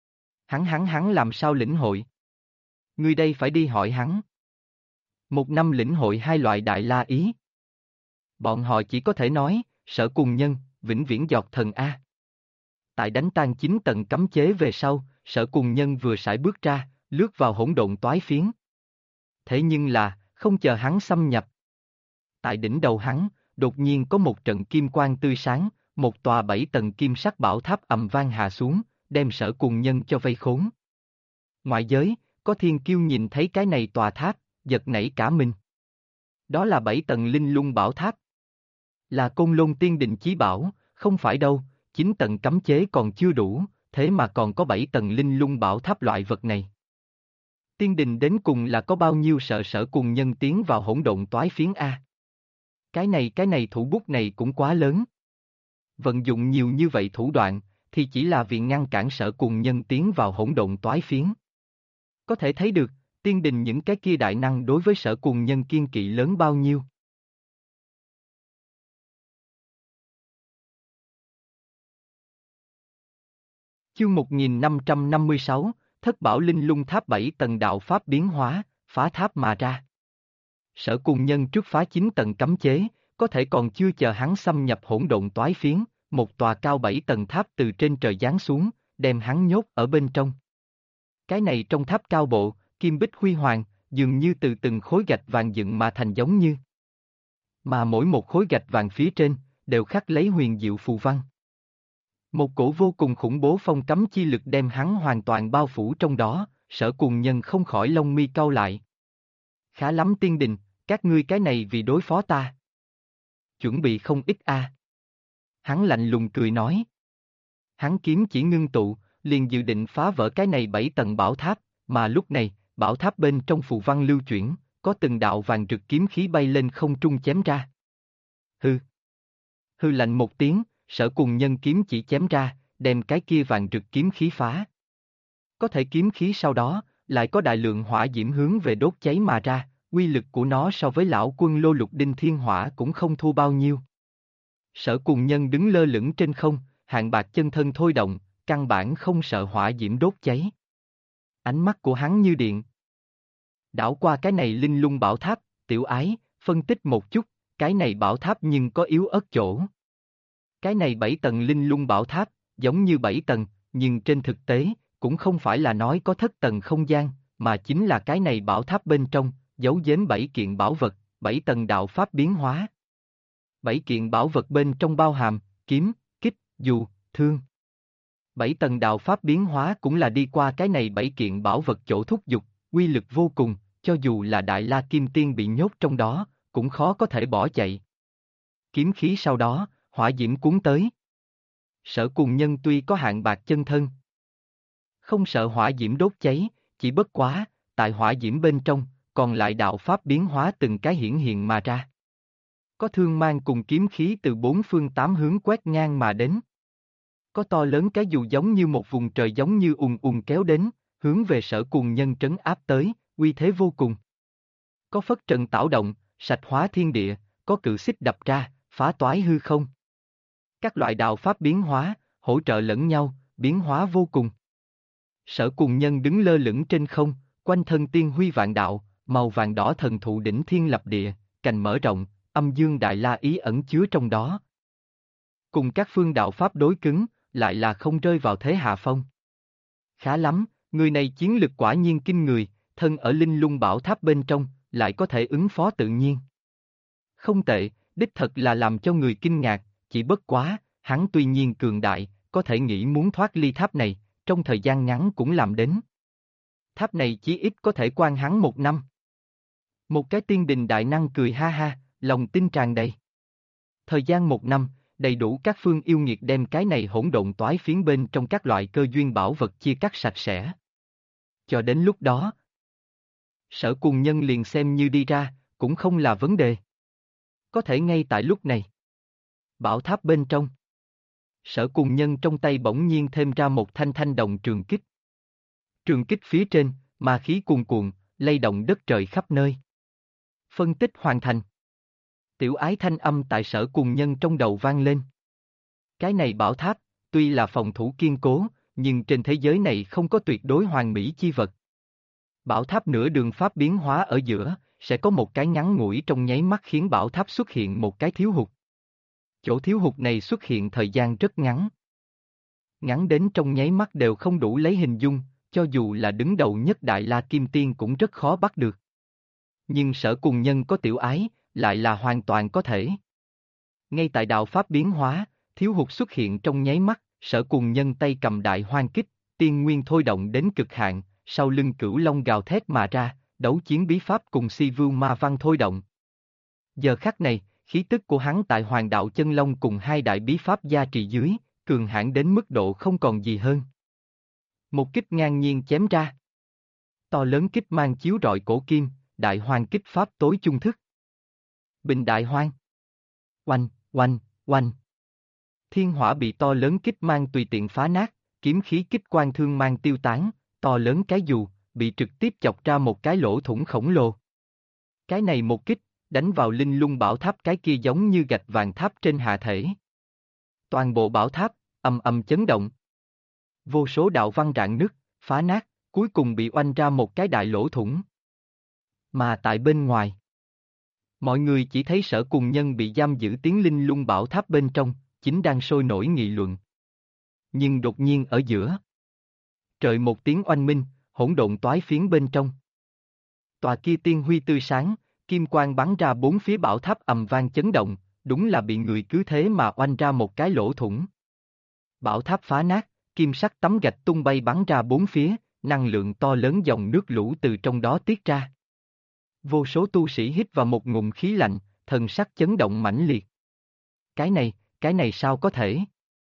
Hắn làm sao lĩnh hội? Người đây phải đi hỏi hắn. 1 năm lĩnh hội hai loại đại la ý. Bọn họ chỉ có thể nói, Sở Cùng Nhân, vĩnh viễn giọt thần A. Tại đánh tan 9 tầng cấm chế về sau, Sở Cùng Nhân vừa sải bước ra, lướt vào hỗn độn toái phiến. Thế nhưng là, không chờ hắn xâm nhập. Tại đỉnh đầu hắn, đột nhiên có một trận kim quang tươi sáng, một tòa 7 tầng kim sắc bảo tháp ầm vang hạ xuống, đem Sở Cùng Nhân cho vây khốn. Ngoại giới, có thiên kiêu nhìn thấy cái này tòa tháp, giật nảy cả mình. Đó là 7 tầng linh lung bảo tháp. Là Côn Lôn Tiên Định chí bảo, không phải đâu, 9 tầng cấm chế còn chưa đủ, thế mà còn có 7 tầng linh lung bảo tháp loại vật này. Tiên đình đến cùng là có bao nhiêu sợ Sở Cùng Nhân tiến vào hỗn độn toái phiến a? Cái này thủ bút này cũng quá lớn. Vận dụng nhiều như vậy thủ đoạn, thì chỉ là vì ngăn cản Sở Cùng Nhân tiến vào hỗn độn toái phiến. Có thể thấy được, tiên đình những cái kia đại năng đối với Sở Cùng Nhân kiên kỵ lớn bao nhiêu. Chương 1556, Thất Bảo Linh Lung Tháp 7 tầng đạo pháp biến hóa, phá tháp mà ra. Sở Cùng Nhân trước phá 9 tầng cấm chế, có thể còn chưa chờ hắn xâm nhập hỗn độn toái phiến, một tòa cao 7 tầng tháp từ trên trời giáng xuống, đem hắn nhốt ở bên trong. Cái này trong tháp cao bộ, kim bích huy hoàng, dường như từ từng khối gạch vàng dựng mà thành giống như. Mà mỗi một khối gạch vàng phía trên, đều khắc lấy huyền diệu phù văn. Một cổ vô cùng khủng bố phong cấm chi lực đem hắn hoàn toàn bao phủ trong đó, Sở Cùng Nhân không khỏi lông mi cau lại. Khá lắm tiên đình, các ngươi cái này vì đối phó ta. Chuẩn bị không ít a. Hắn lạnh lùng cười nói. Hắn kiếm chỉ ngưng tụ, liền dự định phá vỡ cái này 7 tầng bảo tháp, mà lúc này, bảo tháp bên trong phù văn lưu chuyển, có từng đạo vàng rực kiếm khí bay lên không trung chém ra. Hư. Hư lạnh một tiếng, Sở Cùng Nhân kiếm chỉ chém ra, đem cái kia vàng rực kiếm khí phá. Có thể kiếm khí sau đó, lại có đại lượng hỏa diễm hướng về đốt cháy mà ra, uy lực của nó so với lão quân lô lục đinh thiên hỏa cũng không thua bao nhiêu. Sở Cùng Nhân đứng lơ lửng trên không, hạn bạc chân thân thôi động, căn bản không sợ hỏa diễm đốt cháy. Ánh mắt của hắn như điện. Đảo qua cái này linh lung bảo tháp, tiểu ái, phân tích một chút, cái này bảo tháp nhưng có yếu ớt chỗ. Cái này 7 tầng linh lung bảo tháp, giống như 7 tầng, nhưng trên thực tế, cũng không phải là nói có thất tầng không gian, mà chính là cái này bảo tháp bên trong, giấu giếm 7 kiện bảo vật, 7 tầng đạo pháp biến hóa. 7 kiện bảo vật bên trong bao hàm, kiếm, kích, dù, thương. 7 tầng đạo pháp biến hóa cũng là đi qua cái này 7 kiện bảo vật chỗ thúc dục, uy lực vô cùng, cho dù là Đại La Kim Tiên bị nhốt trong đó, cũng khó có thể bỏ chạy. Kiếm khí sau đó, hỏa diễm cuốn tới. Sở Cùng Nhân tuy có hạn bạc chân thân, không sợ hỏa diễm đốt cháy, chỉ bất quá, tại hỏa diễm bên trong, còn lại đạo pháp biến hóa từng cái hiển hiện mà ra. Có thương mang cùng kiếm khí từ bốn phương tám hướng quét ngang mà đến. Có to lớn cái dù giống như một vùng trời giống như ùn kéo đến, hướng về Sở Cùng Nhân trấn áp tới, uy thế vô cùng. Có phất trần tảo động, sạch hóa thiên địa, có cự xích đập ra, phá toái hư không. Các loại đạo pháp biến hóa, hỗ trợ lẫn nhau, biến hóa vô cùng. Sở Cùng Nhân đứng lơ lửng trên không, quanh thân tiên huy vạn đạo, màu vàng đỏ thần thụ đỉnh thiên lập địa, cành mở rộng, âm dương đại la ý ẩn chứa trong đó. Cùng các phương đạo pháp đối cứng, lại là không rơi vào thế hạ phong. Khá lắm, người này chiến lực quả nhiên kinh người, thân ở linh lung bảo tháp bên trong, lại có thể ứng phó tự nhiên. Không tệ, đích thật là làm cho người kinh ngạc, chỉ bất quá, hắn tuy nhiên cường đại, có thể nghĩ muốn thoát ly tháp này, trong thời gian ngắn cũng làm đến. Tháp này chí ít có thể quan hắn 1 năm. Một cái tiên đình đại năng cười ha ha, lòng tin tràn đầy. Thời gian 1 năm, đầy đủ các phương yêu nghiệt đem cái này hỗn độn toái phiến bên trong các loại cơ duyên bảo vật chia cắt sạch sẽ. Cho đến lúc đó, Sở Cùng Nhân liền xem như đi ra, cũng không là vấn đề. Có thể ngay tại lúc này. Bảo tháp bên trong. Sở Cùng Nhân trong tay bỗng nhiên thêm ra một thanh thanh đồng trường kích. Trường kích phía trên, ma khí cuồn cuộn, lay động đất trời khắp nơi. Phân tích hoàn thành. Tiểu ái thanh âm tại Sở Cùng Nhân trong đầu vang lên. Cái này bảo tháp, tuy là phòng thủ kiên cố, nhưng trên thế giới này không có tuyệt đối hoàn mỹ chi vật. Bảo tháp nửa đường pháp biến hóa ở giữa, sẽ có một cái ngắn ngủi trong nháy mắt khiến bảo tháp xuất hiện một cái thiếu hụt. Chỗ thiếu hụt này xuất hiện thời gian rất ngắn. Ngắn đến trong nháy mắt đều không đủ lấy hình dung, cho dù là đứng đầu nhất Đại La Kim Tiên cũng rất khó bắt được. Nhưng Sở Cùng Nhân có tiểu ái, lại là hoàn toàn có thể. Ngay tại đạo pháp biến hóa, thiếu hụt xuất hiện trong nháy mắt, Sở Cùng Nhân tay cầm đại hoang kích, tiên nguyên thôi động đến cực hạn, sau lưng cửu long gào thét mà ra, đấu chiến bí pháp cùng si vưu ma văn thôi động. Giờ khắc này, khí tức của hắn tại Hoàng Đạo Chân Long cùng hai đại bí pháp gia trì dưới, cường hãn đến mức độ không còn gì hơn. Một kích ngang nhiên chém ra. To lớn kích mang chiếu rọi cổ kim, đại hoang kích pháp tối chung thức. Bình đại hoang. Oanh, oanh, oanh. Thiên hỏa bị to lớn kích mang tùy tiện phá nát, kiếm khí kích quang thương mang tiêu tán, to lớn cái dù, bị trực tiếp chọc ra một cái lỗ thủng khổng lồ. Cái này một kích, đánh vào linh lung bảo tháp cái kia giống như gạch vàng tháp trên hạ thể. Toàn bộ bảo tháp, ầm ầm chấn động. Vô số đạo văn rạn nứt, phá nát, cuối cùng bị oanh ra một cái đại lỗ thủng. Mà tại bên ngoài, mọi người chỉ thấy Sở Cùng Nhân bị giam giữ tiến linh lung bảo tháp bên trong, chính đang sôi nổi nghị luận. Nhưng đột nhiên ở giữa, trời một tiếng oanh minh, hỗn độn toái phiến bên trong. Tòa kia tiên huy tươi sáng, kim quang bắn ra bốn phía bảo tháp ầm vang chấn động, đúng là bị người cứ thế mà oanh ra một cái lỗ thủng. Bảo tháp phá nát, kim sắc tấm gạch tung bay bắn ra bốn phía, năng lượng to lớn dòng nước lũ từ trong đó tiết ra. Vô số tu sĩ hít vào một ngụm khí lạnh, thần sắc chấn động mãnh liệt. Cái này sao có thể?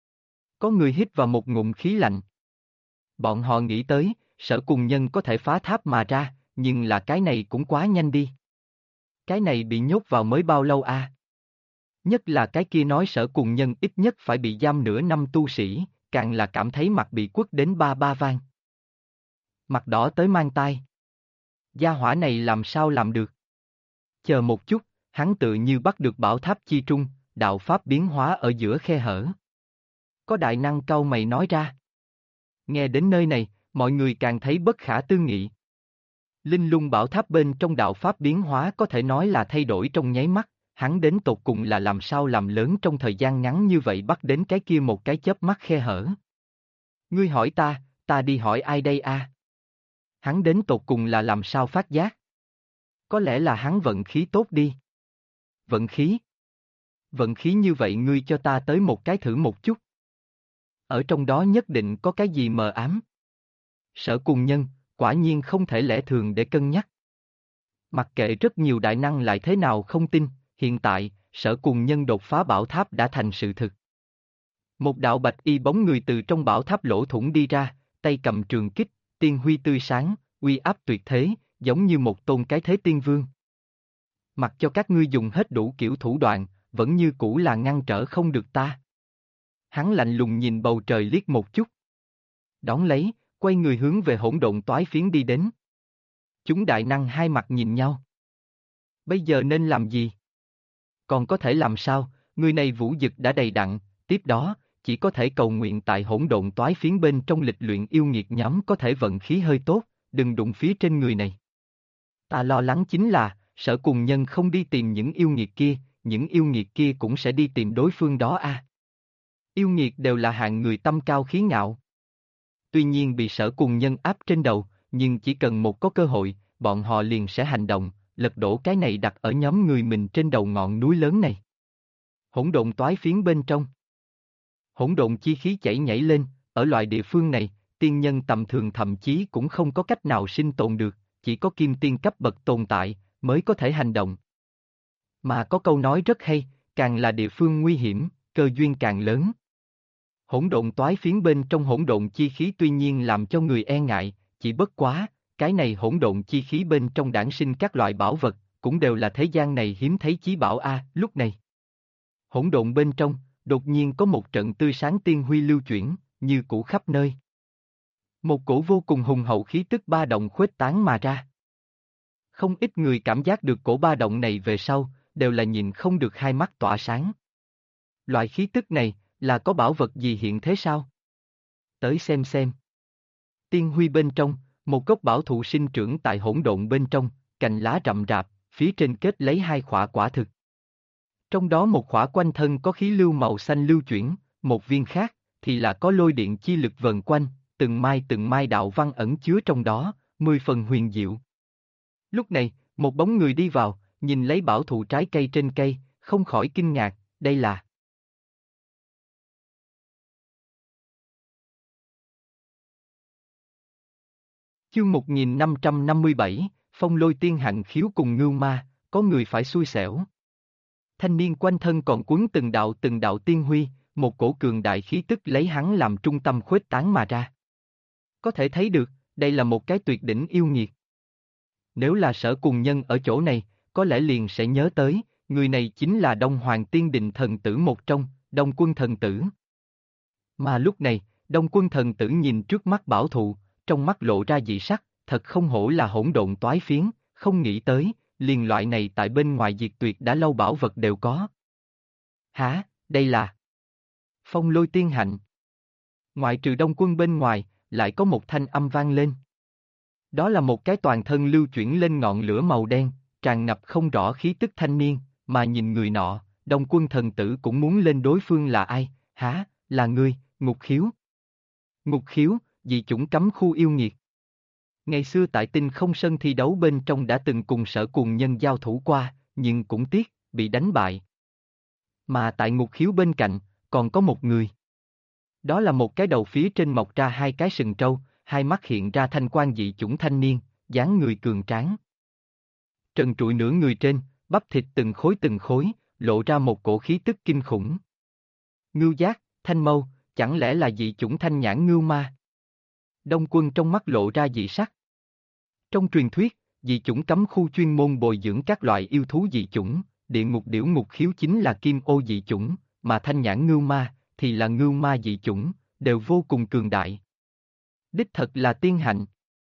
Có người hít vào một ngụm khí lạnh. Bọn họ nghĩ tới, Sở Cùng Nhân có thể phá tháp mà ra, nhưng là cái này cũng quá nhanh đi. Cái này bị nhốt vào mới bao lâu à? Nhất là cái kia nói Sở Cùng Nhân ít nhất phải bị giam nửa năm tu sĩ, càng là cảm thấy mặt bị quất đến ba ba vang. Mặt đỏ tới mang tai. Gia hỏa này làm sao làm được? Chờ một chút, hắn tự như bắt được bảo tháp chi trung, đạo pháp biến hóa ở giữa khe hở. Có đại năng cau mày nói ra. Nghe đến nơi này, mọi người càng thấy bất khả tư nghị. Linh lung bảo tháp bên trong đạo pháp biến hóa có thể nói là thay đổi trong nháy mắt, hắn đến tột cùng là làm sao làm lớn trong thời gian ngắn như vậy bắt đến cái kia một cái chớp mắt khe hở. Ngươi hỏi ta đi hỏi ai đây a? Hắn đến tột cùng là làm sao phát giác? Có lẽ là hắn vận khí tốt đi. Vận khí? Vận khí như vậy ngươi cho ta tới một cái thử một chút. Ở trong đó nhất định có cái gì mờ ám. Sở Cùng Nhân, quả nhiên không thể lẽ thường để cân nhắc. Mặc kệ rất nhiều đại năng lại thế nào không tin, hiện tại, Sở Cùng Nhân đột phá bảo tháp đã thành sự thực. Một đạo bạch y bóng người từ trong bảo tháp lỗ thủng đi ra, tay cầm trường kích, tiên huy tươi sáng, uy áp tuyệt thế, giống như một tôn cái thế tiên vương. Mặc cho các ngươi dùng hết đủ kiểu thủ đoạn, vẫn như cũ là ngăn trở không được ta. Hắn lạnh lùng nhìn bầu trời liếc một chút. Đón lấy, quay người hướng về hỗn độn toái phiến đi đến. Chúng đại năng hai mặt nhìn nhau. Bây giờ nên làm gì? Còn có thể làm sao, người này vũ dực đã đầy đặn, tiếp đó, chỉ có thể cầu nguyện tại hỗn độn toái phiến bên trong lịch luyện yêu nghiệt nhóm có thể vận khí hơi tốt, đừng đụng phía trên người này. Ta lo lắng chính là, Sở Cùng Nhân không đi tìm những yêu nghiệt kia, những yêu nghiệt kia cũng sẽ đi tìm đối phương đó a. Yêu nghiệt đều là hạng người tâm cao khí ngạo. Tuy nhiên bị Sở Cùng Nhân áp trên đầu, nhưng chỉ cần một có cơ hội, bọn họ liền sẽ hành động, lật đổ cái này đặt ở nhóm người mình trên đầu ngọn núi lớn này. Hỗn độn toái phiến bên trong. Hỗn độn chi khí chảy nhảy lên, ở loại địa phương này, tiên nhân tầm thường thậm chí cũng không có cách nào sinh tồn được, chỉ có kim tiên cấp bậc tồn tại, mới có thể hành động. Mà có câu nói rất hay, càng là địa phương nguy hiểm, cơ duyên càng lớn. Hỗn độn toái phiến bên trong hỗn độn chi khí tuy nhiên làm cho người e ngại, chỉ bất quá, cái này hỗn độn chi khí bên trong đản sinh các loại bảo vật, cũng đều là thế gian này hiếm thấy chí bảo a. Lúc này. Hỗn độn bên trong, đột nhiên có một trận tươi sáng tiên huy lưu chuyển, như cũ khắp nơi. Một cổ vô cùng hùng hậu khí tức ba động khuếch tán mà ra. Không ít người cảm giác được cổ ba động này về sau, đều là nhìn không được hai mắt tỏa sáng. Loại khí tức này, là có bảo vật gì hiện thế sao? Tới xem. Tiên huy bên trong, một gốc bảo thụ sinh trưởng tại hỗn độn bên trong, cành lá rậm rạp, phía trên kết lấy hai khỏa quả thực. Trong đó một khỏa quanh thân có khí lưu màu xanh lưu chuyển, một viên khác, thì là có lôi điện chi lực vần quanh, từng mai đạo văn ẩn chứa trong đó, 10 phần huyền diệu. Lúc này, một bóng người đi vào, nhìn lấy bảo thụ trái cây trên cây, không khỏi kinh ngạc, đây là... Chương 1557, Phong Lôi Tiên Hạnh Khiếu cùng Ngưu Ma, có người phải xui xẻo. Thanh niên quanh thân còn cuốn từng đạo tiên huy, một cổ cường đại khí tức lấy hắn làm trung tâm khuếch tán mà ra. Có thể thấy được, đây là một cái tuyệt đỉnh yêu nghiệt. Nếu là Sở Cùng Nhân ở chỗ này, có lẽ liền sẽ nhớ tới, người này chính là Đông Hoàng Tiên Định thần tử một trong, Đông Quân thần tử. Mà lúc này, Đông Quân thần tử nhìn trước mắt bảo thụ, trong mắt lộ ra dị sắc, thật không hổ là hỗn độn toái phiến, không nghĩ tới, liền loại này tại bên ngoài diệt tuyệt đã lâu bảo vật đều có. Hả, đây là Phong Lôi Tiên Hạnh. Ngoại trừ Đông Quân bên ngoài, lại có một thanh âm vang lên. Đó là một cái toàn thân lưu chuyển lên ngọn lửa màu đen, tràn ngập không rõ khí tức thanh niên, mà nhìn người nọ, Đông Quân thần tử cũng muốn lên đối phương là ai, hả, là ngươi, Ngục Khiếu. Ngục Khiếu, dị chủng cấm khu yêu nghiệt. Ngày xưa tại Tinh Không Sân thi đấu bên trong đã từng cùng Sở Cùng Nhân giao thủ qua, nhưng cũng tiếc, bị đánh bại. Mà tại Ngục Khiếu bên cạnh, còn có một người. Đó là một cái đầu phía trên mọc ra hai cái sừng trâu, hai mắt hiện ra thanh quang dị chủng thanh niên, dáng người cường tráng. Trần trụi nửa người trên, bắp thịt từng khối, lộ ra một cổ khí tức kinh khủng. Ngưu Giác, Thanh Mâu, chẳng lẽ là dị chủng thanh nhãn ngưu ma? Đông Quân trong mắt lộ ra dị sắc. Trong truyền thuyết, dị chủng cấm khu chuyên môn bồi dưỡng các loại yêu thú dị chủng, địa ngục điểu Ngục Khiếu chính là kim ô dị chủng, mà thanh nhãn ngưu ma thì là ngưu ma dị chủng, đều vô cùng cường đại. Đích thật là tiên hạnh.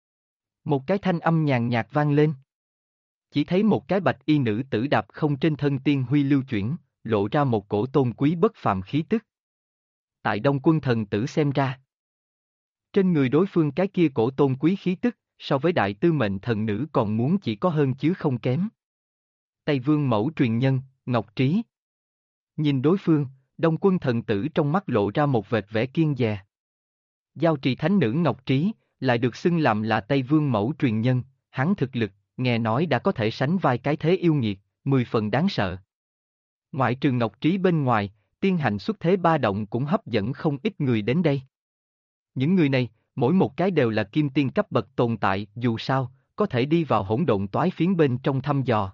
Một cái thanh âm nhàn nhạt vang lên. Chỉ thấy một cái bạch y nữ tử đạp không trên thân tiên huy lưu chuyển, lộ ra một cổ tôn quý bất phàm khí tức. Tại Đông Quân thần tử xem ra, trên người đối phương cái kia cổ tôn quý khí tức, so với đại tư mệnh thần nữ còn muốn chỉ có hơn chứ không kém. Tây Vương mẫu truyền nhân, Ngọc Trí. Nhìn đối phương, Đông Quân thần tử trong mắt lộ ra một vệt vẻ kiêng dè. Giao trì thánh nữ Ngọc Trí, lại được xưng làm là Tây Vương mẫu truyền nhân, hắn thực lực, nghe nói đã có thể sánh vai cái thế yêu nghiệt, 10 phần đáng sợ. Ngoại trừ Ngọc Trí bên ngoài, tiên hạnh xuất thế ba động cũng hấp dẫn không ít người đến đây. Những người này, mỗi một cái đều là kim tiên cấp bậc tồn tại, dù sao, có thể đi vào hỗn độn toái phiến bên trong thăm dò.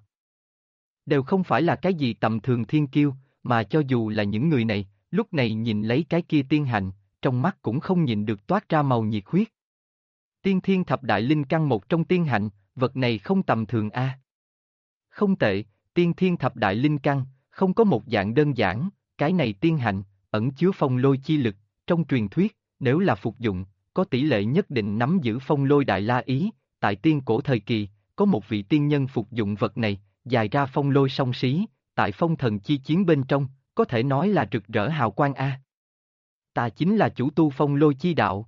Đều không phải là cái gì tầm thường thiên kiêu, mà cho dù là những người này, lúc này nhìn lấy cái kia tiên hạnh, trong mắt cũng không nhìn được toát ra màu nhiệt huyết. Tiên thiên thập đại linh căn một trong tiên hạnh, vật này không tầm thường a. Không tệ, tiên thiên thập đại linh căn, không có một dạng đơn giản, cái này tiên hạnh, ẩn chứa phong lôi chi lực, trong truyền thuyết, nếu là phục dụng, có tỷ lệ nhất định nắm giữ phong lôi đại la ý, tại tiên cổ thời kỳ, có một vị tiên nhân phục dụng vật này, dài ra phong lôi song xí, tại phong thần chi chiến bên trong, có thể nói là rực rỡ hào quang a. Ta chính là chủ tu phong lôi chi đạo.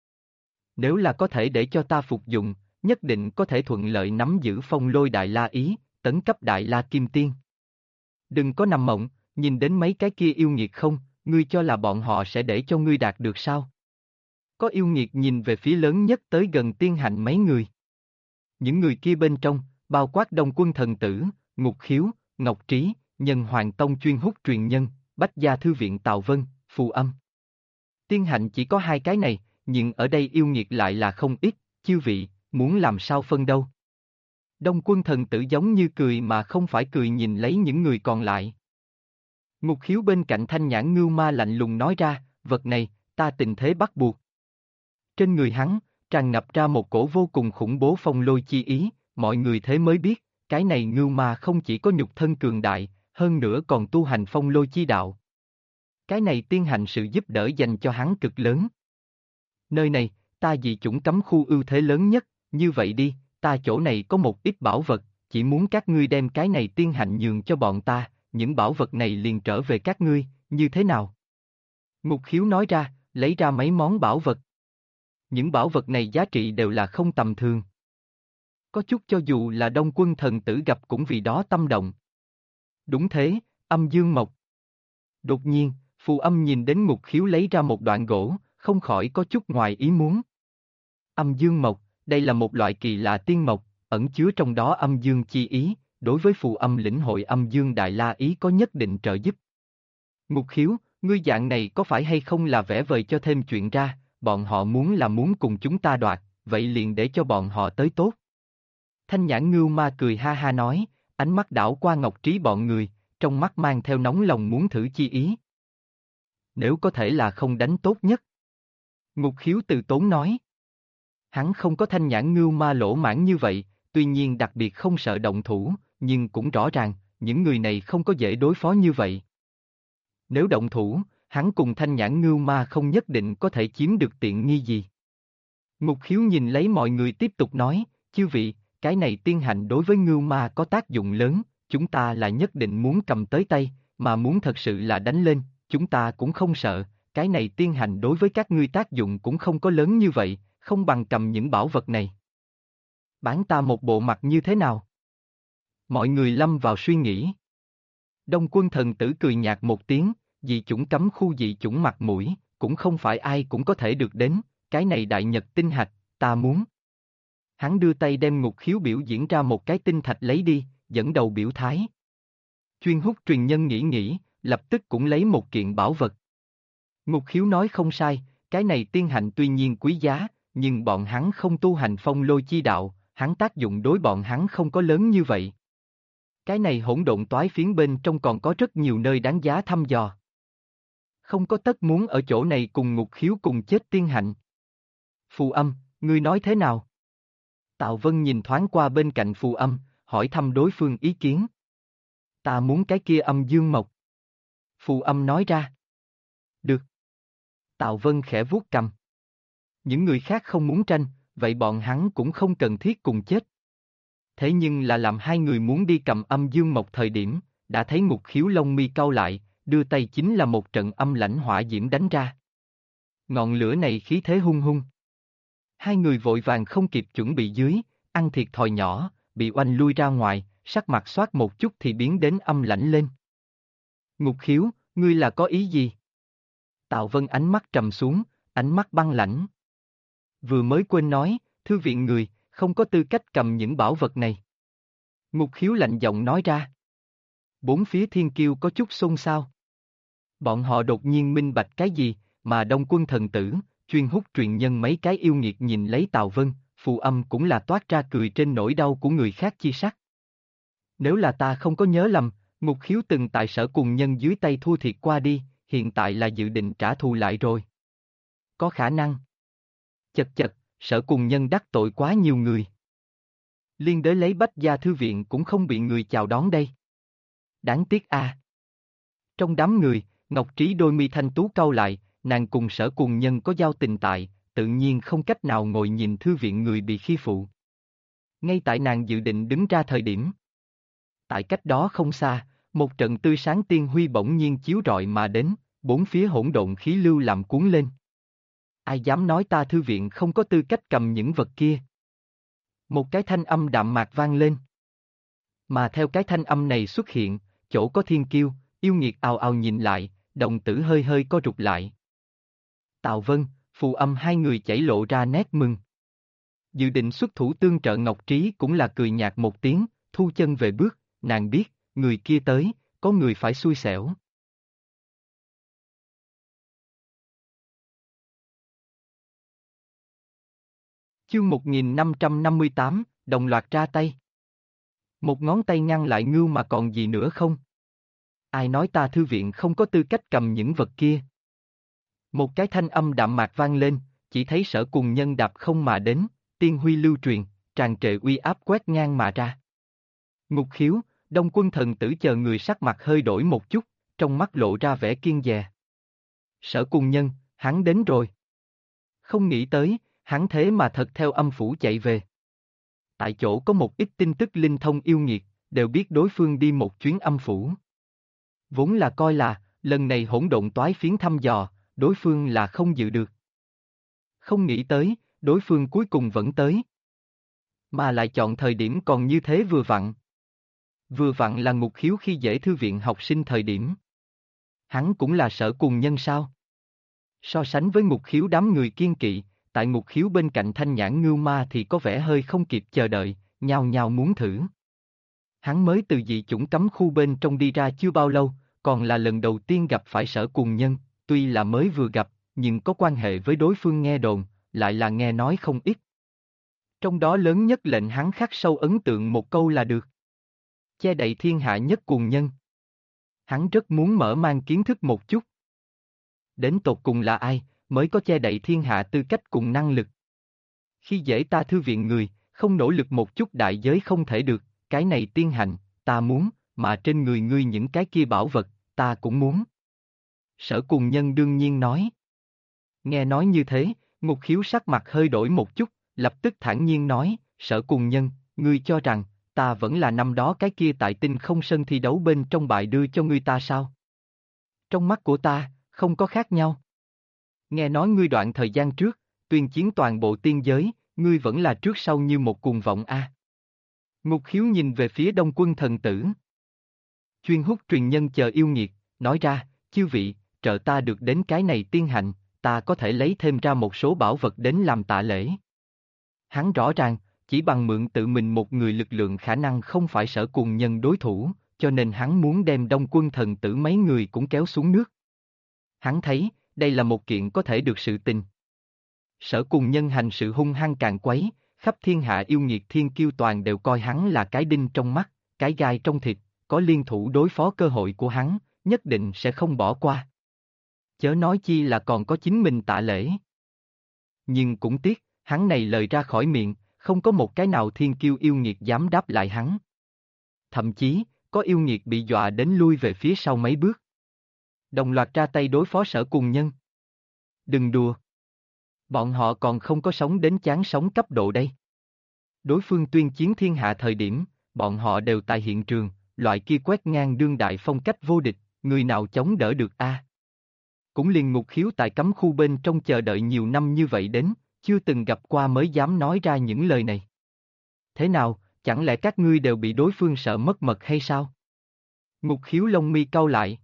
Nếu là có thể để cho ta phục dụng, nhất định có thể thuận lợi nắm giữ phong lôi đại la ý, tấn cấp đại la kim tiên. Đừng có nằm mộng, nhìn đến mấy cái kia yêu nghiệt không, ngươi cho là bọn họ sẽ để cho ngươi đạt được sao? Có yêu nghiệt nhìn về phía lớn nhất tới gần tiên hạnh mấy người. Những người kia bên trong, bao quát Đông Quân thần tử, Ngục Khiếu, Ngọc Trí, Nhân Hoàng Tông chuyên hút truyền nhân, Bách Gia Thư viện Tào Vân, Phù Âm. Tiên hạnh chỉ có hai cái này, nhưng ở đây yêu nghiệt lại là không ít, chư vị, muốn làm sao phân đâu. Đông Quân thần tử giống như cười mà không phải cười nhìn lấy những người còn lại. Ngục Khiếu bên cạnh thanh nhãn ngưu ma lạnh lùng nói ra, vật này, ta tình thế bắt buộc. Trên người hắn, tràn ngập ra một cổ vô cùng khủng bố phong lôi chi ý, mọi người thế mới biết, cái này ngưu ma không chỉ có nhục thân cường đại, hơn nữa còn tu hành phong lôi chi đạo. Cái này tiên hành sự giúp đỡ dành cho hắn cực lớn. Nơi này, ta dị chủng cấm khu ưu thế lớn nhất, như vậy đi, ta chỗ này có một ít bảo vật, chỉ muốn các ngươi đem cái này tiên hạnh nhường cho bọn ta, những bảo vật này liền trở về các ngươi, như thế nào? Ngục Khiếu nói ra, lấy ra mấy món bảo vật. Những bảo vật này giá trị đều là không tầm thường. Có chút cho dù là Đông Quân thần tử gặp cũng vì đó tâm động. Đúng thế, Âm Dương Mộc. Đột nhiên, Phù Âm nhìn đến Ngục Khiếu lấy ra một đoạn gỗ, không khỏi có chút ngoài ý muốn. Âm Dương Mộc, đây là một loại kỳ lạ tiên mộc, ẩn chứa trong đó âm dương chi ý, đối với Phù Âm lĩnh hội âm dương đại la ý có nhất định trợ giúp. Ngục Khiếu, ngươi dạng này có phải hay không là vẽ vời cho thêm chuyện ra, bọn họ muốn cùng chúng ta đoạt, vậy liền để cho bọn họ tới tốt. Thanh nhãn ngưu ma cười ha ha nói, ánh mắt đảo qua Ngọc Trí bọn người, trong mắt mang theo nóng lòng muốn thử chi ý. Nếu có thể là không đánh tốt nhất. Ngục Khiếu từ tốn nói. Hắn không có thanh nhãn ngưu ma lỗ mãn như vậy, tuy nhiên đặc biệt không sợ động thủ, nhưng cũng rõ ràng, những người này không có dễ đối phó như vậy. Nếu động thủ, hắn cùng Thanh Nhãn Ngưu Ma không nhất định có thể chiếm được tiện nghi gì. Ngục Khiếu nhìn lấy mọi người tiếp tục nói, chư vị, cái này tiên hạnh đối với Ngưu Ma có tác dụng lớn, chúng ta là nhất định muốn cầm tới tay, mà muốn thật sự là đánh lên, chúng ta cũng không sợ, cái này tiên hạnh đối với các ngươi tác dụng cũng không có lớn như vậy, không bằng cầm những bảo vật này. Bán ta một bộ mặt như thế nào? Mọi người lâm vào suy nghĩ. Đông Quân Thần Tử cười nhạt một tiếng, dị chủng cấm khu dị chủng mặt mũi, cũng không phải ai cũng có thể được đến, cái này đại nhật tinh hạch, ta muốn. Hắn đưa tay đem Ngục Khiếu biểu diễn ra một cái tinh thạch lấy đi, dẫn đầu biểu thái. Chuyên Hút truyền nhân nghĩ, lập tức cũng lấy một kiện bảo vật. Ngục Khiếu nói không sai, cái này tiên hạnh tuy nhiên quý giá, nhưng bọn hắn không tu hành phong lôi chi đạo, hắn tác dụng đối bọn hắn không có lớn như vậy. Cái này hỗn độn toái phiến bên trong còn có rất nhiều nơi đáng giá thăm dò. Không có tất muốn ở chỗ này cùng Ngục Khiếu cùng chết tiên hạnh. Phù Âm, ngươi nói thế nào? Tạ Vân nhìn thoáng qua bên cạnh Phù Âm, hỏi thăm đối phương ý kiến. Ta muốn cái kia âm dương mộc. Phù Âm nói ra. Được. Tạ Vân khẽ vuốt cầm. Những người khác không muốn tranh, vậy bọn hắn cũng không cần thiết cùng chết. Thế nhưng là làm hai người muốn đi cầm âm dương mộc thời điểm, đã thấy Ngục Khiếu lông mi cau lại, đưa tay chính là một trận âm lãnh hỏa diễm đánh ra. Ngọn lửa này khí thế hung hung. Hai người vội vàng không kịp chuẩn bị dưới, ăn thiệt thòi nhỏ, bị oanh lui ra ngoài, sắc mặt xoát một chút thì biến đến âm lãnh lên. Ngục Khiếu, ngươi là có ý gì? Tạ Vân ánh mắt trầm xuống, ánh mắt băng lãnh. Vừa mới quên nói, thư viện người, không có tư cách cầm những bảo vật này. Ngục Khiếu lạnh giọng nói ra. Bốn phía thiên kiêu có chút xôn xao. Bọn họ đột nhiên minh bạch cái gì, mà Đông Quân Thần Tử, Chuyên Hút truyền nhân mấy cái yêu nghiệt nhìn lấy Tào Vân, Phù Âm cũng là toát ra cười trên nỗi đau của người khác chi sắc. Nếu là ta không có nhớ lầm, Ngục Khiếu từng tại Sở Cùng Nhân dưới tay thua thiệt qua đi, hiện tại là dự định trả thù lại rồi. Có khả năng. Chật chật, Sở Cùng Nhân đắc tội quá nhiều người. Liên đới lấy Bách Gia Thư Viện cũng không bị người chào đón đây. Đáng tiếc a. Trong đám người, Ngọc Trí đôi mi thanh tú cau lại, nàng cùng Sở Cùng Nhân có giao tình tại, tự nhiên không cách nào ngồi nhìn thư viện người bị khi phụ. Ngay tại nàng dự định đứng ra thời điểm. Tại cách đó không xa, một trận tươi sáng tiên huy bỗng nhiên chiếu rọi mà đến, bốn phía hỗn độn khí lưu làm cuốn lên. Ai dám nói ta thư viện không có tư cách cầm những vật kia? Một cái thanh âm đạm mạc vang lên. Mà theo cái thanh âm này xuất hiện, chỗ có thiên kiêu, yêu nghiệt ào ào nhìn lại, đồng tử hơi hơi co rụt lại. Tào Vân, Phù Âm hai người chảy lộ ra nét mừng. Dự định xuất thủ tương trợ Ngọc Trí cũng là cười nhạt một tiếng, thu chân về bước, nàng biết, người kia tới, có người phải xui xẻo. Chương 1558, đồng loạt ra tay. Một ngón tay ngăn lại Ngưu mà còn gì nữa không? Ai nói ta thư viện không có tư cách cầm những vật kia? Một cái thanh âm đạm mạc vang lên, chỉ thấy Sở Cùng Nhân đạp không mà đến, tiên huy lưu truyền, tràn trề uy áp quét ngang mà ra. Ngục Khiếu, Đông Quân Thần Tử chờ người sắc mặt hơi đổi một chút, trong mắt lộ ra vẻ kiêng dè. Sở Cùng Nhân, hắn đến rồi. Không nghĩ tới, hắn thế mà thật theo âm phủ chạy về. Tại chỗ có một ít tin tức linh thông yêu nghiệt, đều biết đối phương đi một chuyến âm phủ. Vốn là coi là, lần này hỗn độn toái phiến thăm dò, đối phương là không dự được. Không nghĩ tới, đối phương cuối cùng vẫn tới. Mà lại chọn thời điểm còn như thế vừa vặn. Vừa vặn là Ngục Khiếu khi dễ thư viện học sinh thời điểm. Hắn cũng là Sở Cùng Nhân sao? So sánh với Ngục Khiếu đám người kiên kỵ, tại Ngục Khiếu bên cạnh Thanh Nhãn Ngưu Ma thì có vẻ hơi không kịp chờ đợi, nhao nhao muốn thử. Hắn mới từ dị chủng cấm khu bên trong đi ra chưa bao lâu, còn là lần đầu tiên gặp phải Sở Cùng Nhân, tuy là mới vừa gặp, nhưng có quan hệ với đối phương nghe đồn, lại là nghe nói không ít. Trong đó lớn nhất lệnh hắn khắc sâu ấn tượng một câu là được. Che đậy thiên hạ nhất cùng nhân. Hắn rất muốn mở mang kiến thức một chút. Đến tột cùng là ai, mới có che đậy thiên hạ tư cách cùng năng lực. Khi dễ ta thư viện người, không nỗ lực một chút đại giới không thể được, cái này tiên hạnh, ta muốn, mà trên người ngươi những cái kia bảo vật, ta cũng muốn. Sở Cùng Nhân đương nhiên nói. Nghe nói như thế, Ngục Khiếu sắc mặt hơi đổi một chút, lập tức thản nhiên nói, Sở Cùng Nhân, ngươi cho rằng, ta vẫn là năm đó cái kia tại Tinh Không Sân thi đấu bên trong bại đưa cho ngươi ta sao? Trong mắt của ta, không có khác nhau. Nghe nói ngươi đoạn thời gian trước, tuyên chiến toàn bộ tiên giới, ngươi vẫn là trước sau như một cuồng vọng a. Ngục Khiếu nhìn về phía Đông Quân thần tử. Chuyên hút truyền nhân chờ yêu nghiệt, nói ra, chư vị, trợ ta được đến cái này tiên hạnh, ta có thể lấy thêm ra một số bảo vật đến làm tạ lễ. Hắn rõ ràng, chỉ bằng mượn tự mình một người lực lượng khả năng không phải Sở Cùng Nhân đối thủ, cho nên hắn muốn đem Đông Quân thần tử mấy người cũng kéo xuống nước. Hắn thấy, đây là một kiện có thể được sự tình. Sở Cùng Nhân hành sự hung hăng càn quấy, khắp thiên hạ yêu nghiệt thiên kiêu toàn đều coi hắn là cái đinh trong mắt, cái gai trong thịt, có liên thủ đối phó cơ hội của hắn, nhất định sẽ không bỏ qua. Chớ nói chi là còn có chính mình tạ lễ. Nhưng cũng tiếc, hắn này lời ra khỏi miệng, không có một cái nào thiên kiêu yêu nghiệt dám đáp lại hắn. Thậm chí, có yêu nghiệt bị dọa đến lui về phía sau mấy bước. Đồng loạt ra tay đối phó Sở Cùng Nhân. Đừng đùa. Bọn họ còn không có sống đến chán sống cấp độ đây. Đối phương tuyên chiến thiên hạ thời điểm, bọn họ đều tại hiện trường, loại kia quét ngang đương đại phong cách vô địch, người nào chống đỡ được a? Cũng liền Ngục Khiếu tại cấm khu bên trong chờ đợi nhiều năm như vậy đến, chưa từng gặp qua mới dám nói ra những lời này. Thế nào, chẳng lẽ các ngươi đều bị đối phương sợ mất mật hay sao? Ngục Khiếu lông mi cau lại.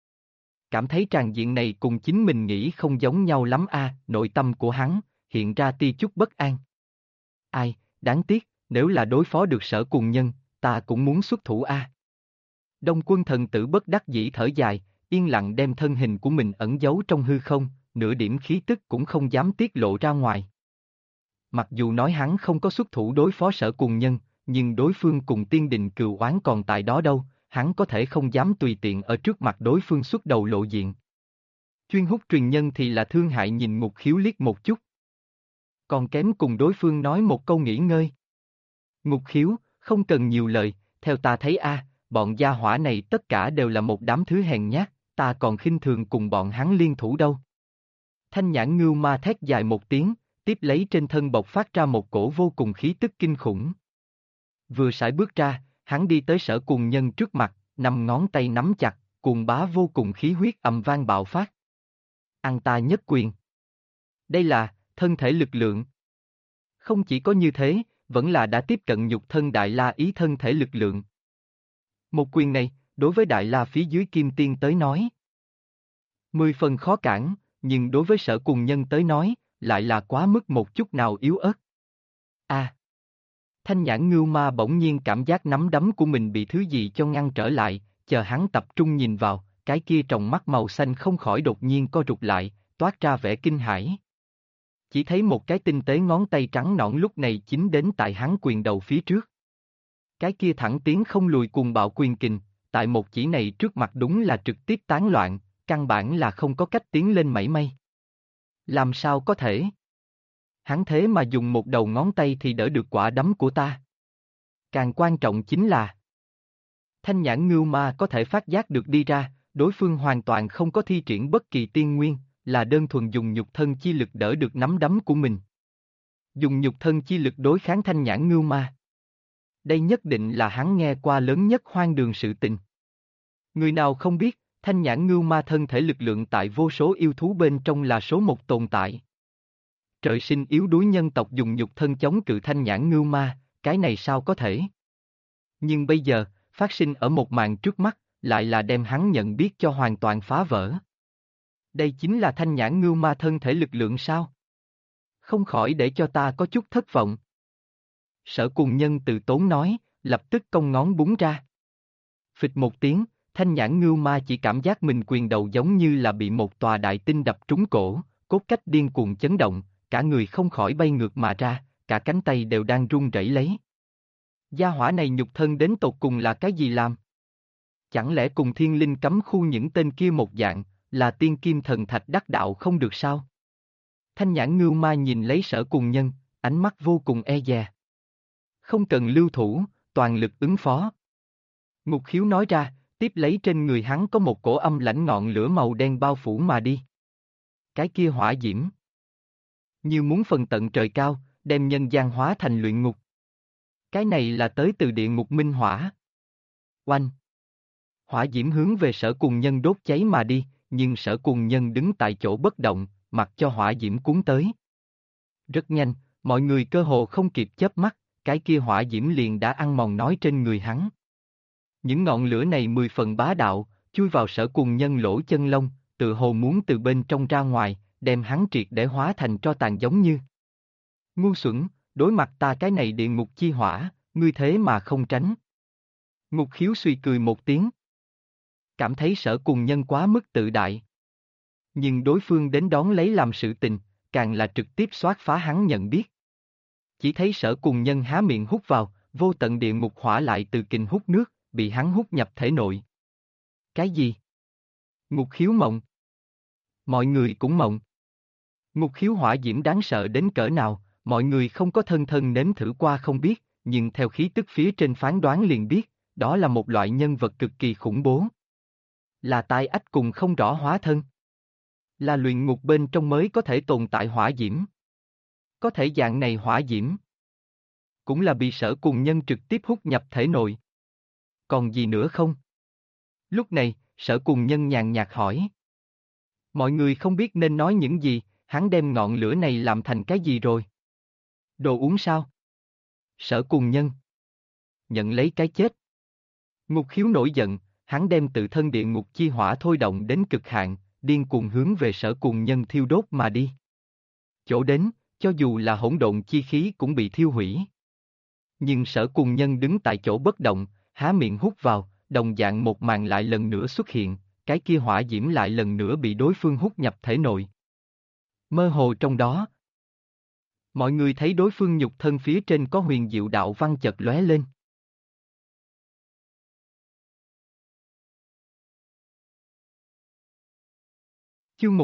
Cảm thấy tràng diện này cùng chính mình nghĩ không giống nhau lắm a, nội tâm của hắn, hiện ra tia chút bất an. Ai, đáng tiếc, nếu là đối phó được Sở Cùng Nhân, ta cũng muốn xuất thủ a. Đông Quân thần tử bất đắc dĩ thở dài, yên lặng đem thân hình của mình ẩn giấu trong hư không, nửa điểm khí tức cũng không dám tiết lộ ra ngoài. Mặc dù nói hắn không có xuất thủ đối phó Sở Cùng Nhân, nhưng đối phương cùng tiên đình cừu oán còn tại đó đâu, hắn có thể không dám tùy tiện ở trước mặt đối phương xuất đầu lộ diện. Chuyên hút truyền nhân thì là thương hại nhìn Ngục Khiếu liếc một chút. Còn kém cùng đối phương nói một câu nghỉ ngơi. Ngục Khiếu, không cần nhiều lời, theo ta thấy a, bọn gia hỏa này tất cả đều là một đám thứ hèn nhát, ta còn khinh thường cùng bọn hắn liên thủ đâu. Thanh Nhãn Ngưu Ma thét dài một tiếng, tiếp lấy trên thân bộc phát ra một cổ vô cùng khí tức kinh khủng. Vừa sải bước ra, hắn đi tới Sở Cùng Nhân trước mặt, năm ngón tay nắm chặt, cuồng bá vô cùng khí huyết ầm vang bạo phát. Ăn ta nhất quyền. Đây là thân thể lực lượng. Không chỉ có như thế, vẫn là đã tiếp cận nhục thân Đại La ý thân thể lực lượng. Một quyền này, đối với Đại La phía dưới Kim Tiên tới nói, 10 phần khó cản, nhưng đối với Sở Cùng Nhân tới nói, lại là quá mức một chút nào yếu ớt. A. Thanh Nhãn Ngưu Ma bỗng nhiên cảm giác nắm đấm của mình bị thứ gì cho ngăn trở lại, chờ hắn tập trung nhìn vào, cái kia tròng mắt màu xanh không khỏi đột nhiên co rụt lại, toát ra vẻ kinh hãi. Chỉ thấy một cái tinh tế ngón tay trắng nõn lúc này chính đến tại hắn quyền đầu phía trước. Cái kia thẳng tiến không lùi cuồng bạo quyền kình, tại một chỉ này trước mặt đúng là trực tiếp tán loạn, căn bản là không có cách tiến lên mảy may. Làm sao có thể? Hắn thế mà dùng một đầu ngón tay thì đỡ được quả đấm của ta. Càng quan trọng chính là Thanh Nhãn Ngưu Ma có thể phát giác được đi ra, đối phương hoàn toàn không có thi triển bất kỳ tiên nguyên, là đơn thuần dùng nhục thân chi lực đỡ được nắm đấm của mình. Dùng nhục thân chi lực đối kháng Thanh Nhãn Ngưu Ma. Đây nhất định là hắn nghe qua lớn nhất hoang đường sự tình. Người nào không biết, Thanh Nhãn Ngưu Ma thân thể lực lượng tại vô số yêu thú bên trong là số một tồn tại. Trời sinh yếu đuối nhân tộc dùng nhục thân chống cự Thanh Nhãn Ngưu Ma, cái này sao có thể? Nhưng bây giờ, phát sinh ở một màn trước mắt, lại là đem hắn nhận biết cho hoàn toàn phá vỡ. Đây chính là Thanh Nhãn Ngưu Ma thân thể lực lượng sao? Không khỏi để cho ta có chút thất vọng. Sở Cùng Nhân từ tốn nói, lập tức cong ngón búng ra. Phịch một tiếng, Thanh Nhãn Ngưu Ma chỉ cảm giác mình quyền đầu giống như là bị một tòa đại tinh đập trúng cổ, cốt cách điên cuồng chấn động, cả người không khỏi bay ngược mà ra, cả cánh tay đều đang run rẩy lấy. Gia hỏa này nhục thân đến tột cùng là cái gì làm? Chẳng lẽ cùng Thiên Linh cấm khu những tên kia một dạng, là tiên kim thần thạch đắc đạo không được sao? Thanh Nhãn Ngưu Ma nhìn lấy Sở Cùng Nhân, ánh mắt vô cùng e dè. Không cần lưu thủ, toàn lực ứng phó. Ngục khiếu nói ra, tiếp lấy trên người hắn có một cổ âm lãnh ngọn lửa màu đen bao phủ mà đi. Cái kia hỏa diễm. Như muốn phần tận trời cao, đem nhân gian hóa thành luyện ngục. Cái này là tới từ địa ngục minh hỏa. Oanh! Hỏa diễm hướng về Sở Cùng Nhân đốt cháy mà đi, nhưng Sở Cùng Nhân đứng tại chỗ bất động, mặc cho hỏa diễm cuốn tới. Rất nhanh, mọi người cơ hồ không kịp chớp mắt, cái kia hỏa diễm liền đã ăn mòn nói trên người hắn. Những ngọn lửa này 10 phần bá đạo, chui vào Sở Cùng Nhân lỗ chân lông, tự hồ muốn từ bên trong ra ngoài, đem hắn triệt để hóa thành tro tàn giống như. Ngu xuẩn, đối mặt ta cái này địa ngục chi hỏa, ngươi thế mà không tránh. Ngục khiếu suy cười một tiếng. Cảm thấy Sở Cùng Nhân quá mức tự đại. Nhưng đối phương đến đón lấy làm sự tình, càng là trực tiếp xoát phá hắn nhận biết. Chỉ thấy Sở Cùng Nhân há miệng hút vào, vô tận địa ngục hỏa lại từ kình hút nước, bị hắn hút nhập thể nội. Cái gì? Ngục khiếu mộng. Mọi người cũng mộng. Ngục khiếu hỏa diễm đáng sợ đến cỡ nào, mọi người không có thân thân nếm thử qua không biết, nhưng theo khí tức phía trên phán đoán liền biết, đó là một loại nhân vật cực kỳ khủng bố. Là tai ách cùng không rõ hóa thân. Là luyện ngục bên trong mới có thể tồn tại hỏa diễm. Có thể dạng này hỏa diễm. Cũng là bị Sở Cùng Nhân trực tiếp hút nhập thể nội. Còn gì nữa không? Lúc này, Sở Cùng Nhân nhàn nhạt hỏi. Mọi người không biết nên nói những gì, hắn đem ngọn lửa này làm thành cái gì rồi? Đồ uống sao? Sở Cùng Nhân. Nhận lấy cái chết. Ngục khiếu nổi giận, hắn đem tự thân địa ngục chi hỏa thôi động đến cực hạn, điên cuồng hướng về Sở Cùng Nhân thiêu đốt mà đi. Chỗ đến, cho dù là hỗn độn chi khí cũng bị thiêu hủy. Nhưng Sở Cùng Nhân đứng tại chỗ bất động, há miệng hút vào, đồng dạng một màn lại lần nữa xuất hiện, cái kia hỏa diễm lại lần nữa bị đối phương hút nhập thể nội. Mơ hồ trong đó, mọi người thấy đối phương nhục thân phía trên có huyền diệu đạo văn chợt lóe lên. Chương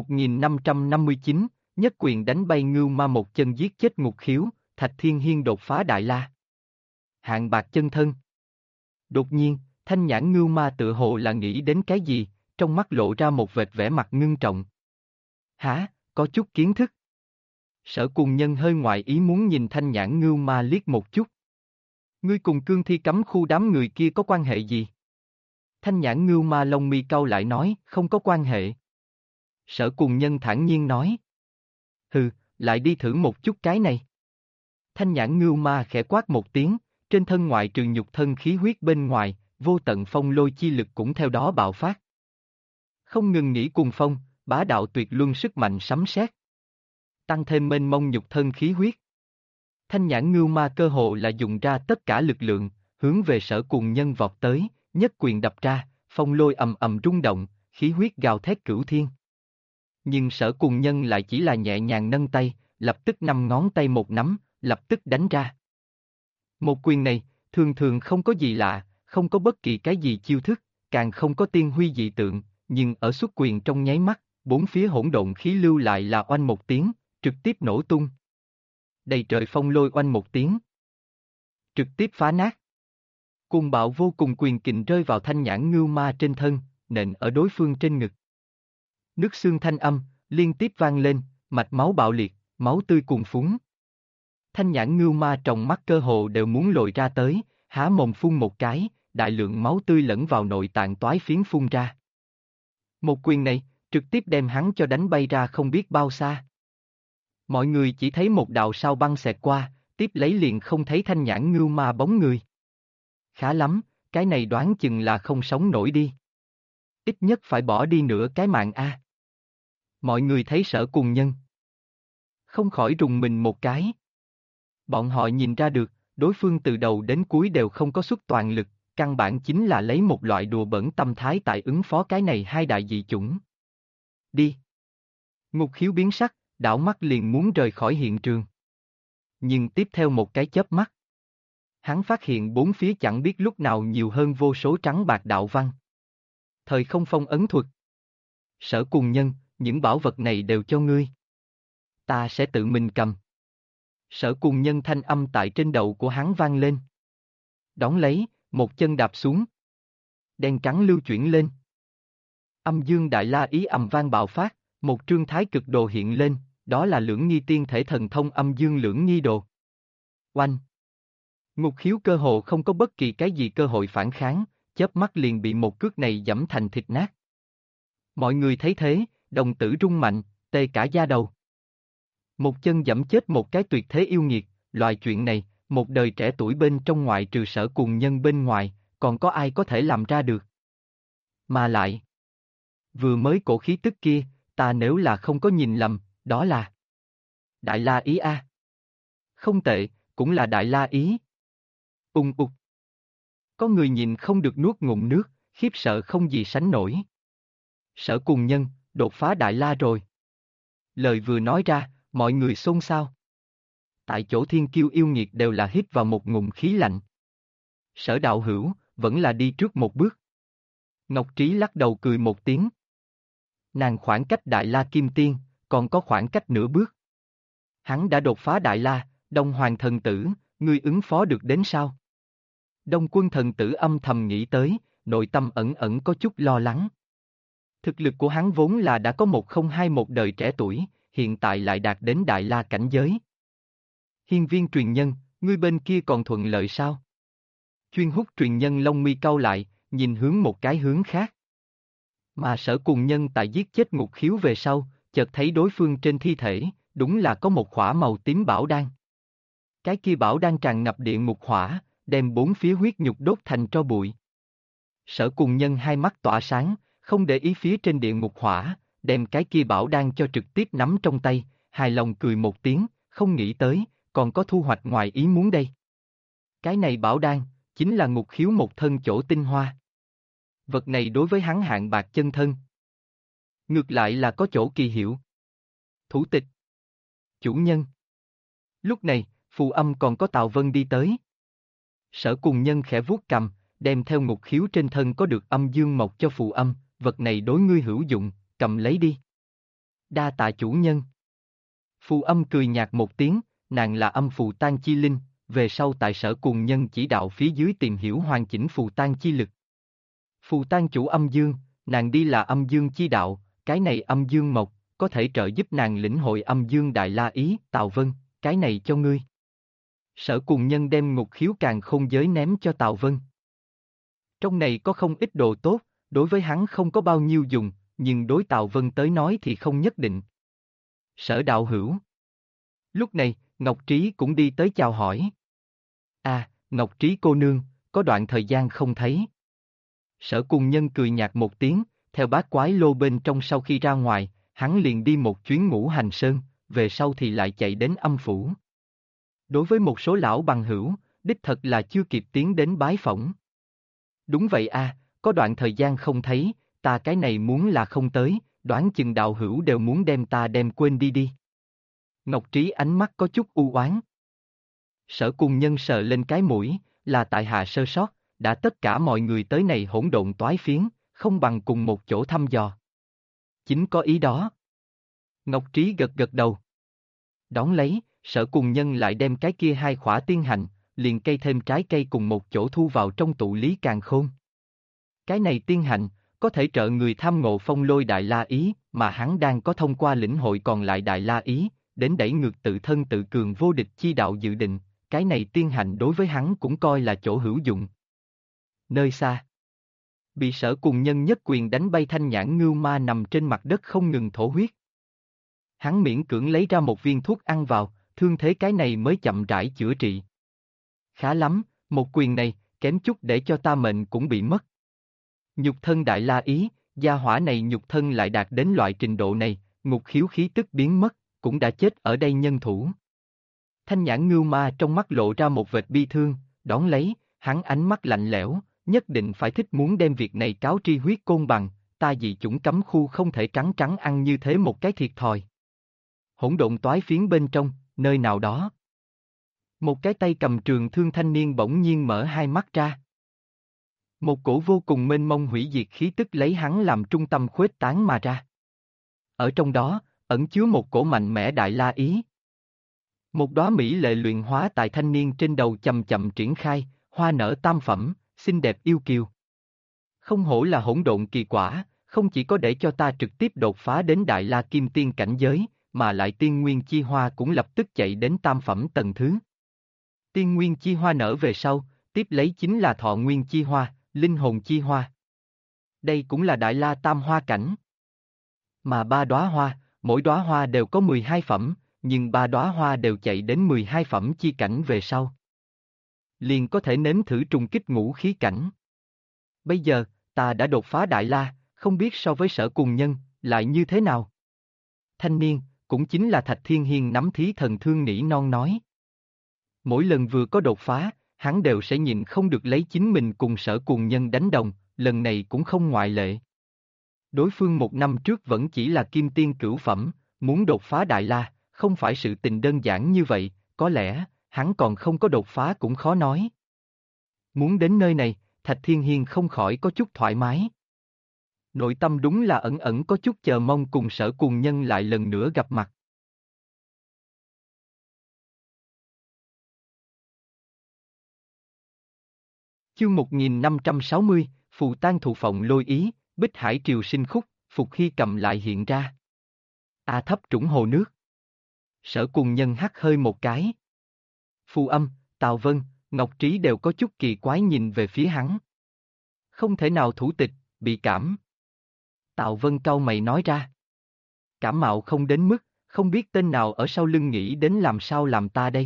1559, nhất quyền đánh bay Ngưu Ma một chân giết chết Ngục Khiếu, Thạch Thiên Hiên đột phá Đại La. Hạng bạc chân thân. Đột nhiên, Thanh Nhãn Ngưu Ma tự hồ là nghĩ đến cái gì, trong mắt lộ ra một vệt vẻ mặt ngưng trọng. Hả, có chút kiến thức. Sở Cùng Nhân hơi ngoại ý muốn nhìn Thanh Nhãn Ngưu Ma liếc một chút. Ngươi cùng Cương Thi cấm khu đám người kia có quan hệ gì? Thanh Nhãn Ngưu Ma lông mi cau lại nói, không có quan hệ. Sở Cùng Nhân thản nhiên nói. Hừ, lại đi thử một chút cái này. Thanh Nhãn Ngưu Ma khẽ quát một tiếng, trên thân ngoại trừ nhục thân khí huyết bên ngoài, vô tận phong lôi chi lực cũng theo đó bạo phát. Không ngừng nghỉ cùng phong, bá đạo tuyệt luân sức mạnh sấm sét. Tăng thêm mênh mông nhục thân khí huyết. Thanh Nhãn Ngưu Ma cơ hồ là dùng ra tất cả lực lượng, hướng về Sở Cùng Nhân vọt tới, nhất quyền đập ra, phong lôi ầm ầm rung động, khí huyết gào thét cửu thiên. Nhưng Sở Cùng Nhân lại chỉ là nhẹ nhàng nâng tay, lập tức 5 ngón tay một nắm, lập tức đánh ra. Một quyền này, thường thường không có gì lạ, không có bất kỳ cái gì chiêu thức, càng không có tiên huy dị tượng, nhưng ở xuất quyền trong nháy mắt, bốn phía hỗn độn khí lưu lại là oanh một tiếng, trực tiếp nổ tung. Đầy trời phong lôi oanh một tiếng, trực tiếp phá nát. Cuồng bạo vô cùng quyền kình rơi vào Thanh Nhãn Ngưu Ma trên thân, nện ở đối phương trên ngực. Nước xương thanh âm, liên tiếp vang lên, mạch máu bạo liệt, máu tươi cuồn phún. Thanh Nhãn Ngưu Ma trong mắt cơ hồ đều muốn lồi ra tới, há mồm phun một cái, đại lượng máu tươi lẫn vào nội tạng toái phiến phun ra. Một quyền này, trực tiếp đem hắn cho đánh bay ra không biết bao xa. Mọi người chỉ thấy một đạo sao băng xẹt qua, tiếp lấy liền không thấy Thanh Nhãn Ngưu Ma bóng người. Khá lắm, cái này đoán chừng là không sống nổi đi. Ít nhất phải bỏ đi nửa cái mạng a. Mọi người thấy Sở Cùng Nhân, không khỏi rùng mình một cái. Bọn họ nhìn ra được, đối phương từ đầu đến cuối đều không có xuất toàn lực, căn bản chính là lấy một loại đùa bỡn tâm thái tại ứng phó cái này hai đại dị chủng. Đi. Ngục Khiếu biến sắc, đảo mắt liền muốn rời khỏi hiện trường. Nhưng tiếp theo một cái chớp mắt, hắn phát hiện bốn phía chẳng biết lúc nào nhiều hơn vô số trắng bạc đạo văn. Thời không phong ấn thuật. Sở Cùng Nhân, những bảo vật này đều cho ngươi. Ta sẽ tự mình cầm. Sở Cùng Nhân thanh âm tại trên đầu của hắn vang lên. Đón lấy, một chân đạp xuống. Đen trắng lưu chuyển lên. Âm dương đại la ý ầm vang bạo phát, một trương thái cực đồ hiện lên, đó là Lưỡng Nghi tiên thể thần thông âm dương Lưỡng Nghi đồ. Oanh! Ngục khiếu cơ hồ không có bất kỳ cái gì cơ hội phản kháng, chớp mắt liền bị một cước này giẫm thành thịt nát. Mọi người thấy thế, đồng tử rung mạnh, tê cả da đầu. Một chân giẫm chết một cái tuyệt thế yêu nghiệt, loại chuyện này, một đời trẻ tuổi bên trong ngoại trừ Sở Cùng Nhân bên ngoài, còn có ai có thể làm ra được. Mà lại, vừa mới cổ khí tức kia, ta nếu là không có nhìn lầm, đó là Đại La Ý a. Không tệ, cũng là Đại La Ý. Ung ục. Có người nhìn không được nuốt ngụm nước, khiếp sợ không gì sánh nổi. Sở Cùng Nhân, đột phá Đại La rồi. Lời vừa nói ra, mọi người xôn xao. Tại chỗ thiên kiêu yêu nghiệt đều là hít vào một ngụm khí lạnh. Sở đạo hữu, vẫn là đi trước một bước. Ngọc Trí lắc đầu cười một tiếng. Nàng khoảng cách Đại La Kim Tiên, còn có khoảng cách nửa bước. Hắn đã đột phá Đại La, Đông Hoàng thần tử, ngươi ứng phó được đến sao? Đông Quân thần tử âm thầm nghĩ tới, nội tâm ẩn ẩn có chút lo lắng. Thực lực của hắn vốn là đã có 102 đời trẻ tuổi, hiện tại lại đạt đến Đại La cảnh giới. Hiên Viên truyền nhân, ngươi bên kia còn thuận lợi sao? Chuyên Hút truyền nhân lông mi cau lại, nhìn hướng một cái hướng khác. Mà Sở Cùng Nhân tại giết chết Ngục Khiếu về sau, chợt thấy đối phương trên thi thể, đúng là có một khỏa màu tím bảo đan. Cái kia bảo đan tràn ngập địa ngục hỏa, đem bốn phía huyết nhục đốt thành tro bụi. Sở Cùng Nhân hai mắt tỏa sáng, không để ý phía trên địa ngục hỏa, đem cái kia bảo đan cho trực tiếp nắm trong tay, hài lòng cười một tiếng, không nghĩ tới, còn có thu hoạch ngoài ý muốn đây. Cái này bảo đan, chính là Ngục Khiếu một thân chỗ tinh hoa. Vật này đối với hắn hạng bạc chân thân. Ngược lại là có chỗ kỳ hiệu. Thủ tịch. Chủ nhân. Lúc này, Phù Âm còn có Tào Vân đi tới. Sở Cùng Nhân khẽ vuốt cằm, đem theo Ngục Khiếu trên thân có được âm dương mộc cho Phù Âm, vật này đối ngươi hữu dụng, cầm lấy đi. Đa tạ chủ nhân. Phù Âm cười nhạt một tiếng, nàng là âm phù tan chi linh, về sau tại Sở Cùng Nhân chỉ đạo phía dưới tìm hiểu hoàn chỉnh phù tan chi lực. Phù tan chủ âm dương, nàng đi là âm dương chi đạo, cái này âm dương mộc, có thể trợ giúp nàng lĩnh hội âm dương đại la ý, Tào Vân, cái này cho ngươi. Sở Cùng Nhân đem Ngục Khiếu càn khôn giới ném cho Tào Vân. Trong này có không ít đồ tốt, đối với hắn không có bao nhiêu dùng, nhưng đối Tào Vân tới nói thì không nhất định. Sở đạo hữu. Lúc này, Ngọc Trí cũng đi tới chào hỏi. Ngọc Trí cô nương, có đoạn thời gian không thấy. Sở Cùng Nhân cười nhạt một tiếng, theo bát quái lô bên trong sau khi ra ngoài, hắn liền đi một chuyến Ngũ Hành Sơn, về sau thì lại chạy đến âm phủ. Đối với một số lão bằng hữu, đích thật là chưa kịp tiến đến bái phỏng. Đúng vậy có đoạn thời gian không thấy, ta cái này muốn là không tới, đoán chừng đạo hữu đều muốn đem ta đem quên đi đi. Ngọc Trí ánh mắt có chút u oán. Sở Cùng Nhân sờ lên cái mũi, là tại hạ sơ sót, đã tất cả mọi người tới này hỗn độn toái phiến, không bằng cùng một chỗ thăm dò. Chính có ý đó. Ngọc Trí gật gật đầu. Đón lấy, Sở Cùng Nhân lại đem cái kia hai khỏa tiên hạnh, liền cây thêm trái cây cùng một chỗ thu vào trong tụ lý càn khôn. Cái này tiên hạnh, có thể trợ người tham ngộ phong lôi đại la ý, mà hắn đang có thông qua lĩnh hội còn lại đại la ý, đến đẩy ngược tự thân tự cường vô địch chi đạo dự định, cái này tiên hạnh đối với hắn cũng coi là chỗ hữu dụng. Nơi xa, bị Sở Cùng Nhân nhất quyền đánh bay Thanh Nhãn Ngưu Ma nằm trên mặt đất không ngừng thổ huyết. Hắn miễn cưỡng lấy ra một viên thuốc ăn vào, thương thế cái này mới chậm rãi chữa trị. Khá lắm, một quyền này, kém chút để cho ta mệnh cũng bị mất. Nhục thân đại la ý, gia hỏa này nhục thân lại đạt đến loại trình độ này, Ngục Khiếu khí tức biến mất, cũng đã chết ở đây nhân thủ. Thanh Nhãn Ngưu Ma trong mắt lộ ra một vệt bi thương, đón lấy, hắn ánh mắt lạnh lẽo, nhất định phải thích muốn đem việc này cáo tri Huyết Côn Bằng, ta dị chủng cấm khu không thể trắng trắng ăn như thế một cái thiệt thòi. Hỗn độn toái phiến bên trong, nơi nào đó. Một cái tay cầm trường thương thanh niên bỗng nhiên mở hai mắt ra. Một cổ vô cùng mênh mông hủy diệt khí tức lấy hắn làm trung tâm khuếch tán mà ra. Ở trong đó, ẩn chứa một cổ mạnh mẽ đại la ý. Một đóa mỹ lệ luyện hóa tại thanh niên trên đầu chậm chậm triển khai, hoa nở tam phẩm, xinh đẹp yêu kiều. Không hổ là hỗn độn kỳ quả, không chỉ có để cho ta trực tiếp đột phá đến Đại La Kim Tiên cảnh giới, mà lại tiên nguyên chi hoa cũng lập tức chạy đến tam phẩm tầng thứ. Tiên nguyên chi hoa nở về sau, tiếp lấy chính là thọ nguyên chi hoa, linh hồn chi hoa. Đây cũng là Đại La Tam Hoa cảnh. Mà ba đóa hoa, mỗi đóa hoa đều có 12 phẩm, nhưng ba đóa hoa đều chạy đến 12 phẩm chi cảnh về sau. Liền có thể nếm thử trùng kích ngũ khí cảnh. Bây giờ, ta đã đột phá Đại La, không biết so với Sở Cùng Nhân, lại như thế nào? Thanh niên, cũng chính là Thạch Thiên Hiên nắm thí thần thương nỉ non nói. Mỗi lần vừa có đột phá, hắn đều sẽ nhìn không được lấy chính mình cùng Sở Cùng Nhân đánh đồng, lần này cũng không ngoại lệ. Đối phương một năm trước vẫn chỉ là kim tiên cửu phẩm, muốn đột phá Đại La, không phải sự tình đơn giản như vậy, có lẽ, hắn còn không có đột phá cũng khó nói. Muốn đến nơi này, Thạch Thiên Hiên không khỏi có chút thoải mái. Nội tâm đúng là ẩn ẩn có chút chờ mong cùng Sở Cùng Nhân lại lần nữa gặp mặt. Chương 1560, Phù Tang Thụ Phộng Lôi Ý, Bích Hải Triều Sinh Khúc, Phục Hy cầm lại hiện ra. A thấp trũng hồ nước. Sở Cùng Nhân hắt hơi một cái. Phù Âm, Tào Vân, Ngọc Trí đều có chút kỳ quái nhìn về phía hắn. Không thể nào thủ tịch, bị cảm. Tào Vân cau mày nói ra. Cảm mạo không đến mức, không biết tên nào ở sau lưng nghĩ đến làm sao làm ta đây.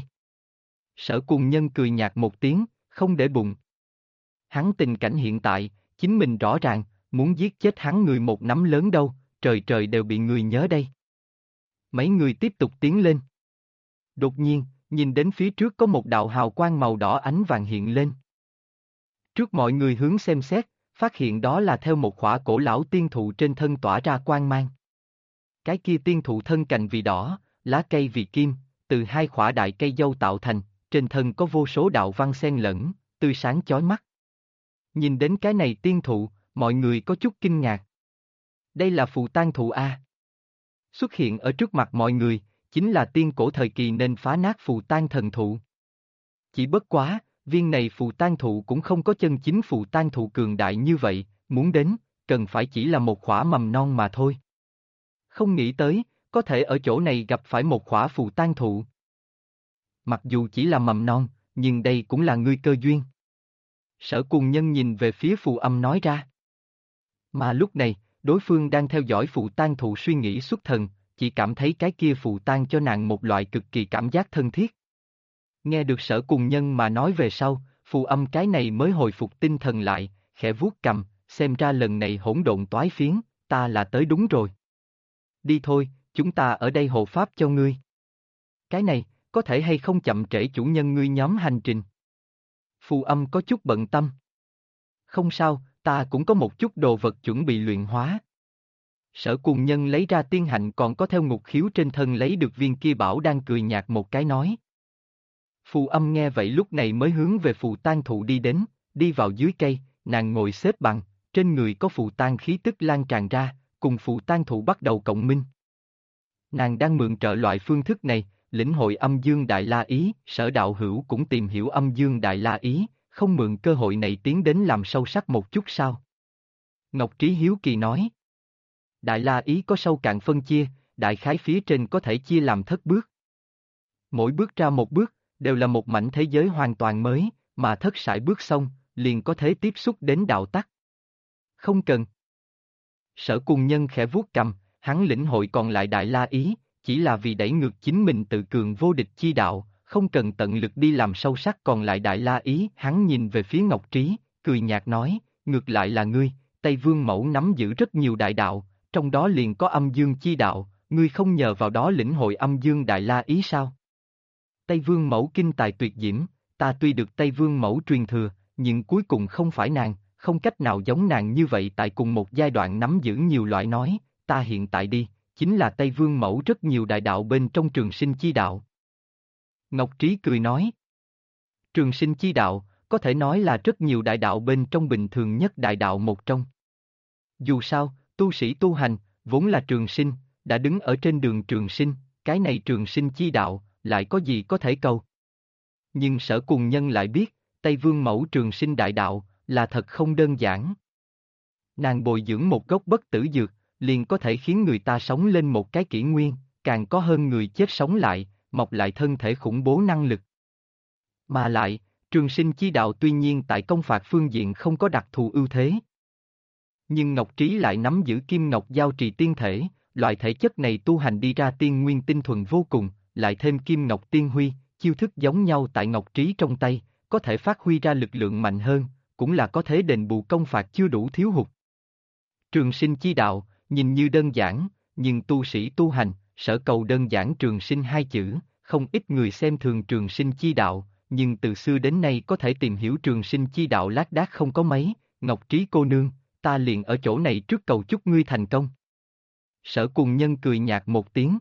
Sở Cùng Nhân cười nhạt một tiếng, không để bụng. Hắn tình cảnh hiện tại, chính mình rõ ràng, muốn giết chết hắn người một nắm lớn đâu, trời trời đều bị người nhớ đây. Mấy người tiếp tục tiến lên. Đột nhiên, nhìn đến phía trước có một đạo hào quang màu đỏ ánh vàng hiện lên. Trước mọi người hướng xem xét, phát hiện đó là theo một khỏa cổ lão tiên thụ trên thân tỏa ra quang mang. Cái kia tiên thụ thân cành vì đỏ, lá cây vì kim, từ hai khỏa đại cây dâu tạo thành, trên thân có vô số đạo văn xen lẫn, tươi sáng chói mắt. Nhìn đến cái này tiên thụ, mọi người có chút kinh ngạc. Đây là phù tang thụ A. Xuất hiện ở trước mặt mọi người, chính là tiên cổ thời kỳ nên phá nát phù tang thần thụ. Chỉ bất quá, viên này phù tang thụ cũng không có chân chính phù tang thụ cường đại như vậy, muốn đến, cần phải chỉ là một khỏa mầm non mà thôi. Không nghĩ tới, có thể ở chỗ này gặp phải một khỏa phù tang thụ. Mặc dù chỉ là mầm non, nhưng đây cũng là ngươi cơ duyên. Sở Cùng Nhân nhìn về phía Phù Âm nói ra. Mà lúc này, đối phương đang theo dõi phù tang thụ suy nghĩ xuất thần, chỉ cảm thấy cái kia phù tang cho nàng một loại cực kỳ cảm giác thân thiết. Nghe được Sở Cùng Nhân mà nói về sau, Phù Âm cái này mới hồi phục tinh thần lại, khẽ vuốt cằm, xem ra lần này hỗn độn toái phiến, ta là tới đúng rồi. Đi thôi, chúng ta ở đây hộ pháp cho ngươi. Cái này, có thể hay không chậm trễ chủ nhân ngươi nhóm hành trình? Phù Âm có chút bận tâm. Không sao, ta cũng có một chút đồ vật chuẩn bị luyện hóa. Sở Cùng Nhân lấy ra tiên hạnh còn có theo ngục khiếu trên thân lấy được viên kia bảo đang cười nhạt một cái nói. Phù Âm nghe vậy lúc này mới hướng về phù tang thụ đi đến, đi vào dưới cây, nàng ngồi xếp bằng, trên người có phù tang khí tức lan tràn ra, cùng phù tang thụ bắt đầu cộng minh. Nàng đang mượn trợ loại phương thức này, lĩnh hội âm dương đại la ý, Sở đạo hữu cũng tìm hiểu âm dương đại la ý, không mượn cơ hội này tiến đến làm sâu sắc một chút sao? Ngọc Trí hiếu kỳ nói. Đại la ý có sâu cạn phân chia, đại khái phía trên có thể chia làm thất bước. Mỗi bước ra một bước, đều là một mảnh thế giới hoàn toàn mới, mà thất sải bước xong, liền có thể tiếp xúc đến đạo tắc. Không cần. Sở Cùng Nhân khẽ vuốt cằm, hắn lĩnh hội còn lại đại la ý, chỉ là vì đẩy ngược chính mình tự cường vô địch chi đạo, không cần tận lực đi làm sâu sắc còn lại đại la ý. Hắn nhìn về phía Ngọc Trí, cười nhạt nói, ngược lại là ngươi, Tây Vương Mẫu nắm giữ rất nhiều đại đạo, trong đó liền có âm dương chi đạo, ngươi không nhờ vào đó lĩnh hội âm dương đại la ý sao? Tây Vương Mẫu kinh tài tuyệt diễm, ta tuy được Tây Vương Mẫu truyền thừa, nhưng cuối cùng không phải nàng, không cách nào giống nàng như vậy tại cùng một giai đoạn nắm giữ nhiều loại nói, ta hiện tại đi, chính là Tây Vương Mẫu rất nhiều đại đạo bên trong trường sinh chi đạo. Ngọc Trí cười nói, trường sinh chi đạo, có thể nói là rất nhiều đại đạo bên trong bình thường nhất đại đạo một trong. Dù sao, tu sĩ tu hành, vốn là trường sinh, đã đứng ở trên đường trường sinh, cái này trường sinh chi đạo, lại có gì có thể cầu. Nhưng Sở Cùng Nhân lại biết, Tây Vương Mẫu trường sinh đại đạo, là thật không đơn giản. Nàng bồi dưỡng một gốc bất tử dược, liền có thể khiến người ta sống lên một cái kỷ nguyên, càng có hơn người chết sống lại, mọc lại thân thể khủng bố năng lực. Mà lại, trường sinh chi đạo tuy nhiên tại công phạt phương diện không có đặc thù ưu thế. Nhưng Ngọc Trí lại nắm giữ kim ngọc giao trì tiên thể, loại thể chất này tu hành đi ra tiên nguyên tinh thuần vô cùng, lại thêm kim ngọc tiên huy, chiêu thức giống nhau tại Ngọc Trí trong tay, có thể phát huy ra lực lượng mạnh hơn, cũng là có thể đền bù công phạt chưa đủ thiếu hụt. Trường sinh chi đạo, nhìn như đơn giản, nhưng tu sĩ tu hành, sở cầu đơn giản trường sinh hai chữ, không ít người xem thường trường sinh chi đạo, nhưng từ xưa đến nay có thể tìm hiểu trường sinh chi đạo lác đác không có mấy, Ngọc Trí cô nương, ta liền ở chỗ này trước cầu chúc ngươi thành công. Sở Cùng Nhân cười nhạt một tiếng.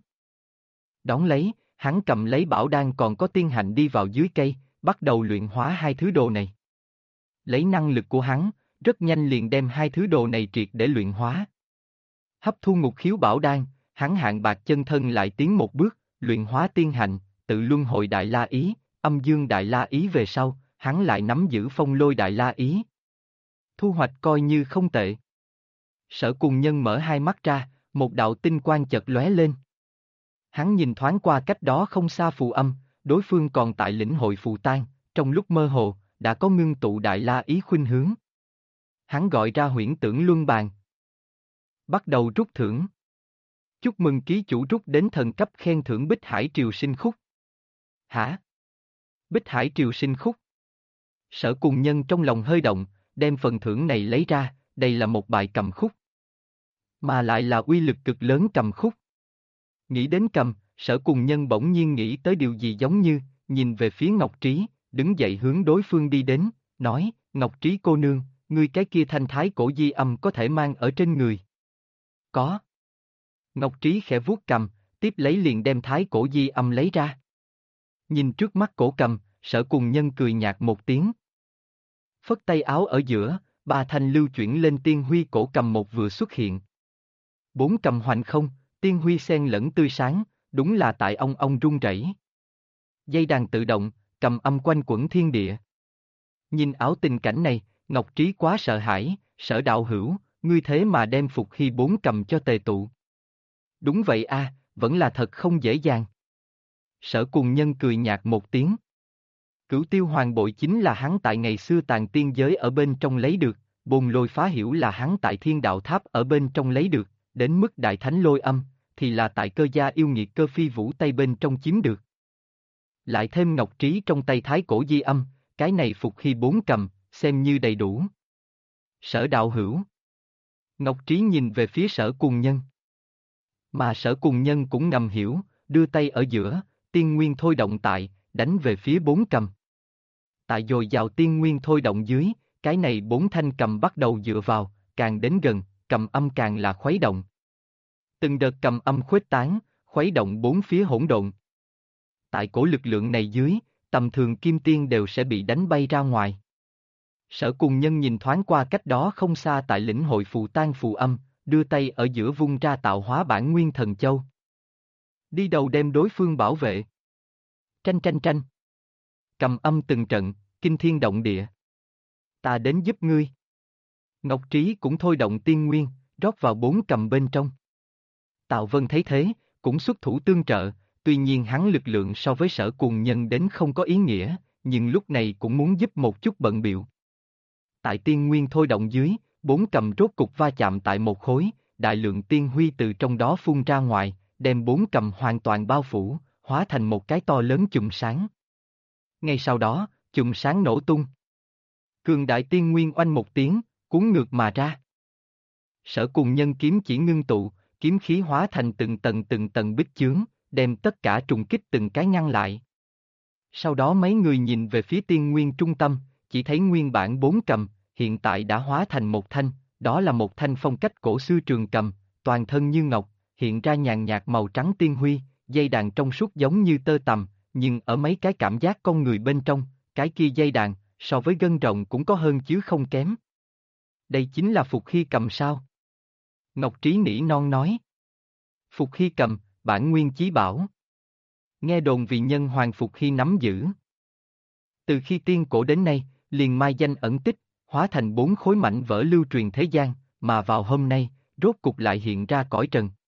Đón lấy, hắn cầm lấy bảo đan còn có tiên hạnh đi vào dưới cây, bắt đầu luyện hóa hai thứ đồ này. Lấy năng lực của hắn, rất nhanh liền đem hai thứ đồ này triệt để luyện hóa. Hấp thu ngục khiếu bảo đan, hắn hạng bạc chân thân lại tiến một bước, luyện hóa tiên hạnh, tự luân hồi đại la ý, âm dương đại la ý về sau, hắn lại nắm giữ phong lôi đại la ý. Thu hoạch coi như không tệ. Sở Cùng Nhân mở hai mắt ra, một đạo tinh quang chợt lóe lên. Hắn nhìn thoáng qua cách đó không xa phù âm, đối phương còn tại lĩnh hội phù tang, trong lúc mơ hồ, đã có ngưng tụ đại la ý khuynh hướng. Hắn gọi ra huyễn tưởng luân bàn. Bắt đầu rút thưởng. Chúc mừng ký chủ rút đến thần cấp khen thưởng Bích Hải Triều Sinh Khúc. Hả? Bích Hải Triều Sinh Khúc. Sở Cùng Nhân trong lòng hơi động, đem phần thưởng này lấy ra, đây là một bài cầm khúc. Mà lại là uy lực cực lớn cầm khúc. Nghĩ đến cầm, Sở Cùng Nhân bỗng nhiên nghĩ tới điều gì giống như, nhìn về phía Ngọc Trí, đứng dậy hướng đối phương đi đến, nói, Ngọc Trí cô nương, ngươi cái kia thanh thái cổ di âm có thể mang ở trên người. Có. Ngọc Trí khẽ vuốt cầm, tiếp lấy liền đem thái cổ di âm lấy ra. Nhìn trước mắt cổ cầm, Sở Cùng Nhân cười nhạt một tiếng. Phất tay áo ở giữa, ba thanh lưu chuyển lên tiên huy cổ cầm một vừa xuất hiện. Bốn cầm hoành không, tiên huy xen lẫn tươi sáng, đúng là tại ong rung rẩy. Dây đàn tự động, cầm âm quanh quẩn thiên địa. Nhìn ảo tình cảnh này, Ngọc Trí quá sợ hãi, Sở đạo hữu, ngươi thế mà đem Phục Hy bốn cầm cho tề tụ. Đúng vậy a, vẫn là thật không dễ dàng. Sở Cùng Nhân cười nhạt một tiếng. Cửu Tiêu Hoàng bội chính là hắn tại ngày xưa tàn tiên giới ở bên trong lấy được, Bồn Lôi Phá Hiểu là hắn tại Thiên Đạo Tháp ở bên trong lấy được, đến mức Đại Thánh Lôi Âm, thì là tại Cơ Gia yêu nghiệt Cơ Phi Vũ Tây bên trong chiếm được. Lại thêm Ngọc Trí trong tay thái cổ di âm, cái này Phục Hy bốn cầm, xem như đầy đủ. Sở đạo hữu. Ngọc Trí nhìn về phía Sở Cùng Nhân. Mà Sở Cùng Nhân cũng ngầm hiểu, đưa tay ở giữa, tiên nguyên thôi động tại, đánh về phía bốn cầm. Tại dồi dào tiên nguyên thôi động dưới, cái này bốn thanh cầm bắt đầu dựa vào, càng đến gần, cầm âm càng là khuấy động. Từng đợt cầm âm khuếch tán, khuấy động bốn phía hỗn độn. Tại cổ lực lượng này dưới, tầm thường kim tiên đều sẽ bị đánh bay ra ngoài. Sở Cùng Nhân nhìn thoáng qua cách đó không xa tại lĩnh hội phù tang phù âm, đưa tay ở giữa vung ra tạo hóa bản nguyên thần châu. Đi đầu đem đối phương bảo vệ. Tranh tranh tranh. Cầm âm từng trận, kinh thiên động địa. Ta đến giúp ngươi. Ngọc Trí cũng thôi động tiên nguyên, rót vào bốn cầm bên trong. Tào Vân thấy thế, cũng xuất thủ tương trợ, tuy nhiên hắn lực lượng so với Sở Cùng Nhân đến không có ý nghĩa, nhưng lúc này cũng muốn giúp một chút bận bịu. Tại tiên nguyên thôi động dưới, bốn cầm rốt cục va chạm tại một khối, đại lượng tiên huy từ trong đó phun ra ngoài, đem bốn cầm hoàn toàn bao phủ, hóa thành một cái to lớn chùm sáng. Ngay sau đó, chùm sáng nổ tung. Cường đại tiên nguyên oanh một tiếng, cuốn ngược mà ra. Sở Cùng Nhân kiếm chỉ ngưng tụ, kiếm khí hóa thành từng tầng bích chướng, đem tất cả trùng kích từng cái ngăn lại. Sau đó mấy người nhìn về phía tiên nguyên trung tâm, chỉ thấy nguyên bản bốn cầm, hiện tại đã hóa thành một thanh, đó là một thanh phong cách cổ xưa trường cầm, toàn thân như ngọc, hiện ra nhàn nhạt màu trắng tiên huy, dây đàn trong suốt giống như tơ tằm, nhưng ở mấy cái cảm giác con người bên trong, cái kia dây đàn, so với gân rồng cũng có hơn chứ không kém. Đây chính là Phục Hy cầm sao? Ngọc Trí nỉ non nói. Phục Hy cầm, bản nguyên chí bảo. nghe đồn vì nhân hoàng phục khi nắm giữ. Từ khi tiên cổ đến nay, liền mai danh ẩn tích, hóa thành 4 khối mảnh vỡ lưu truyền thế gian, mà vào hôm nay, rốt cục lại hiện ra cõi trần.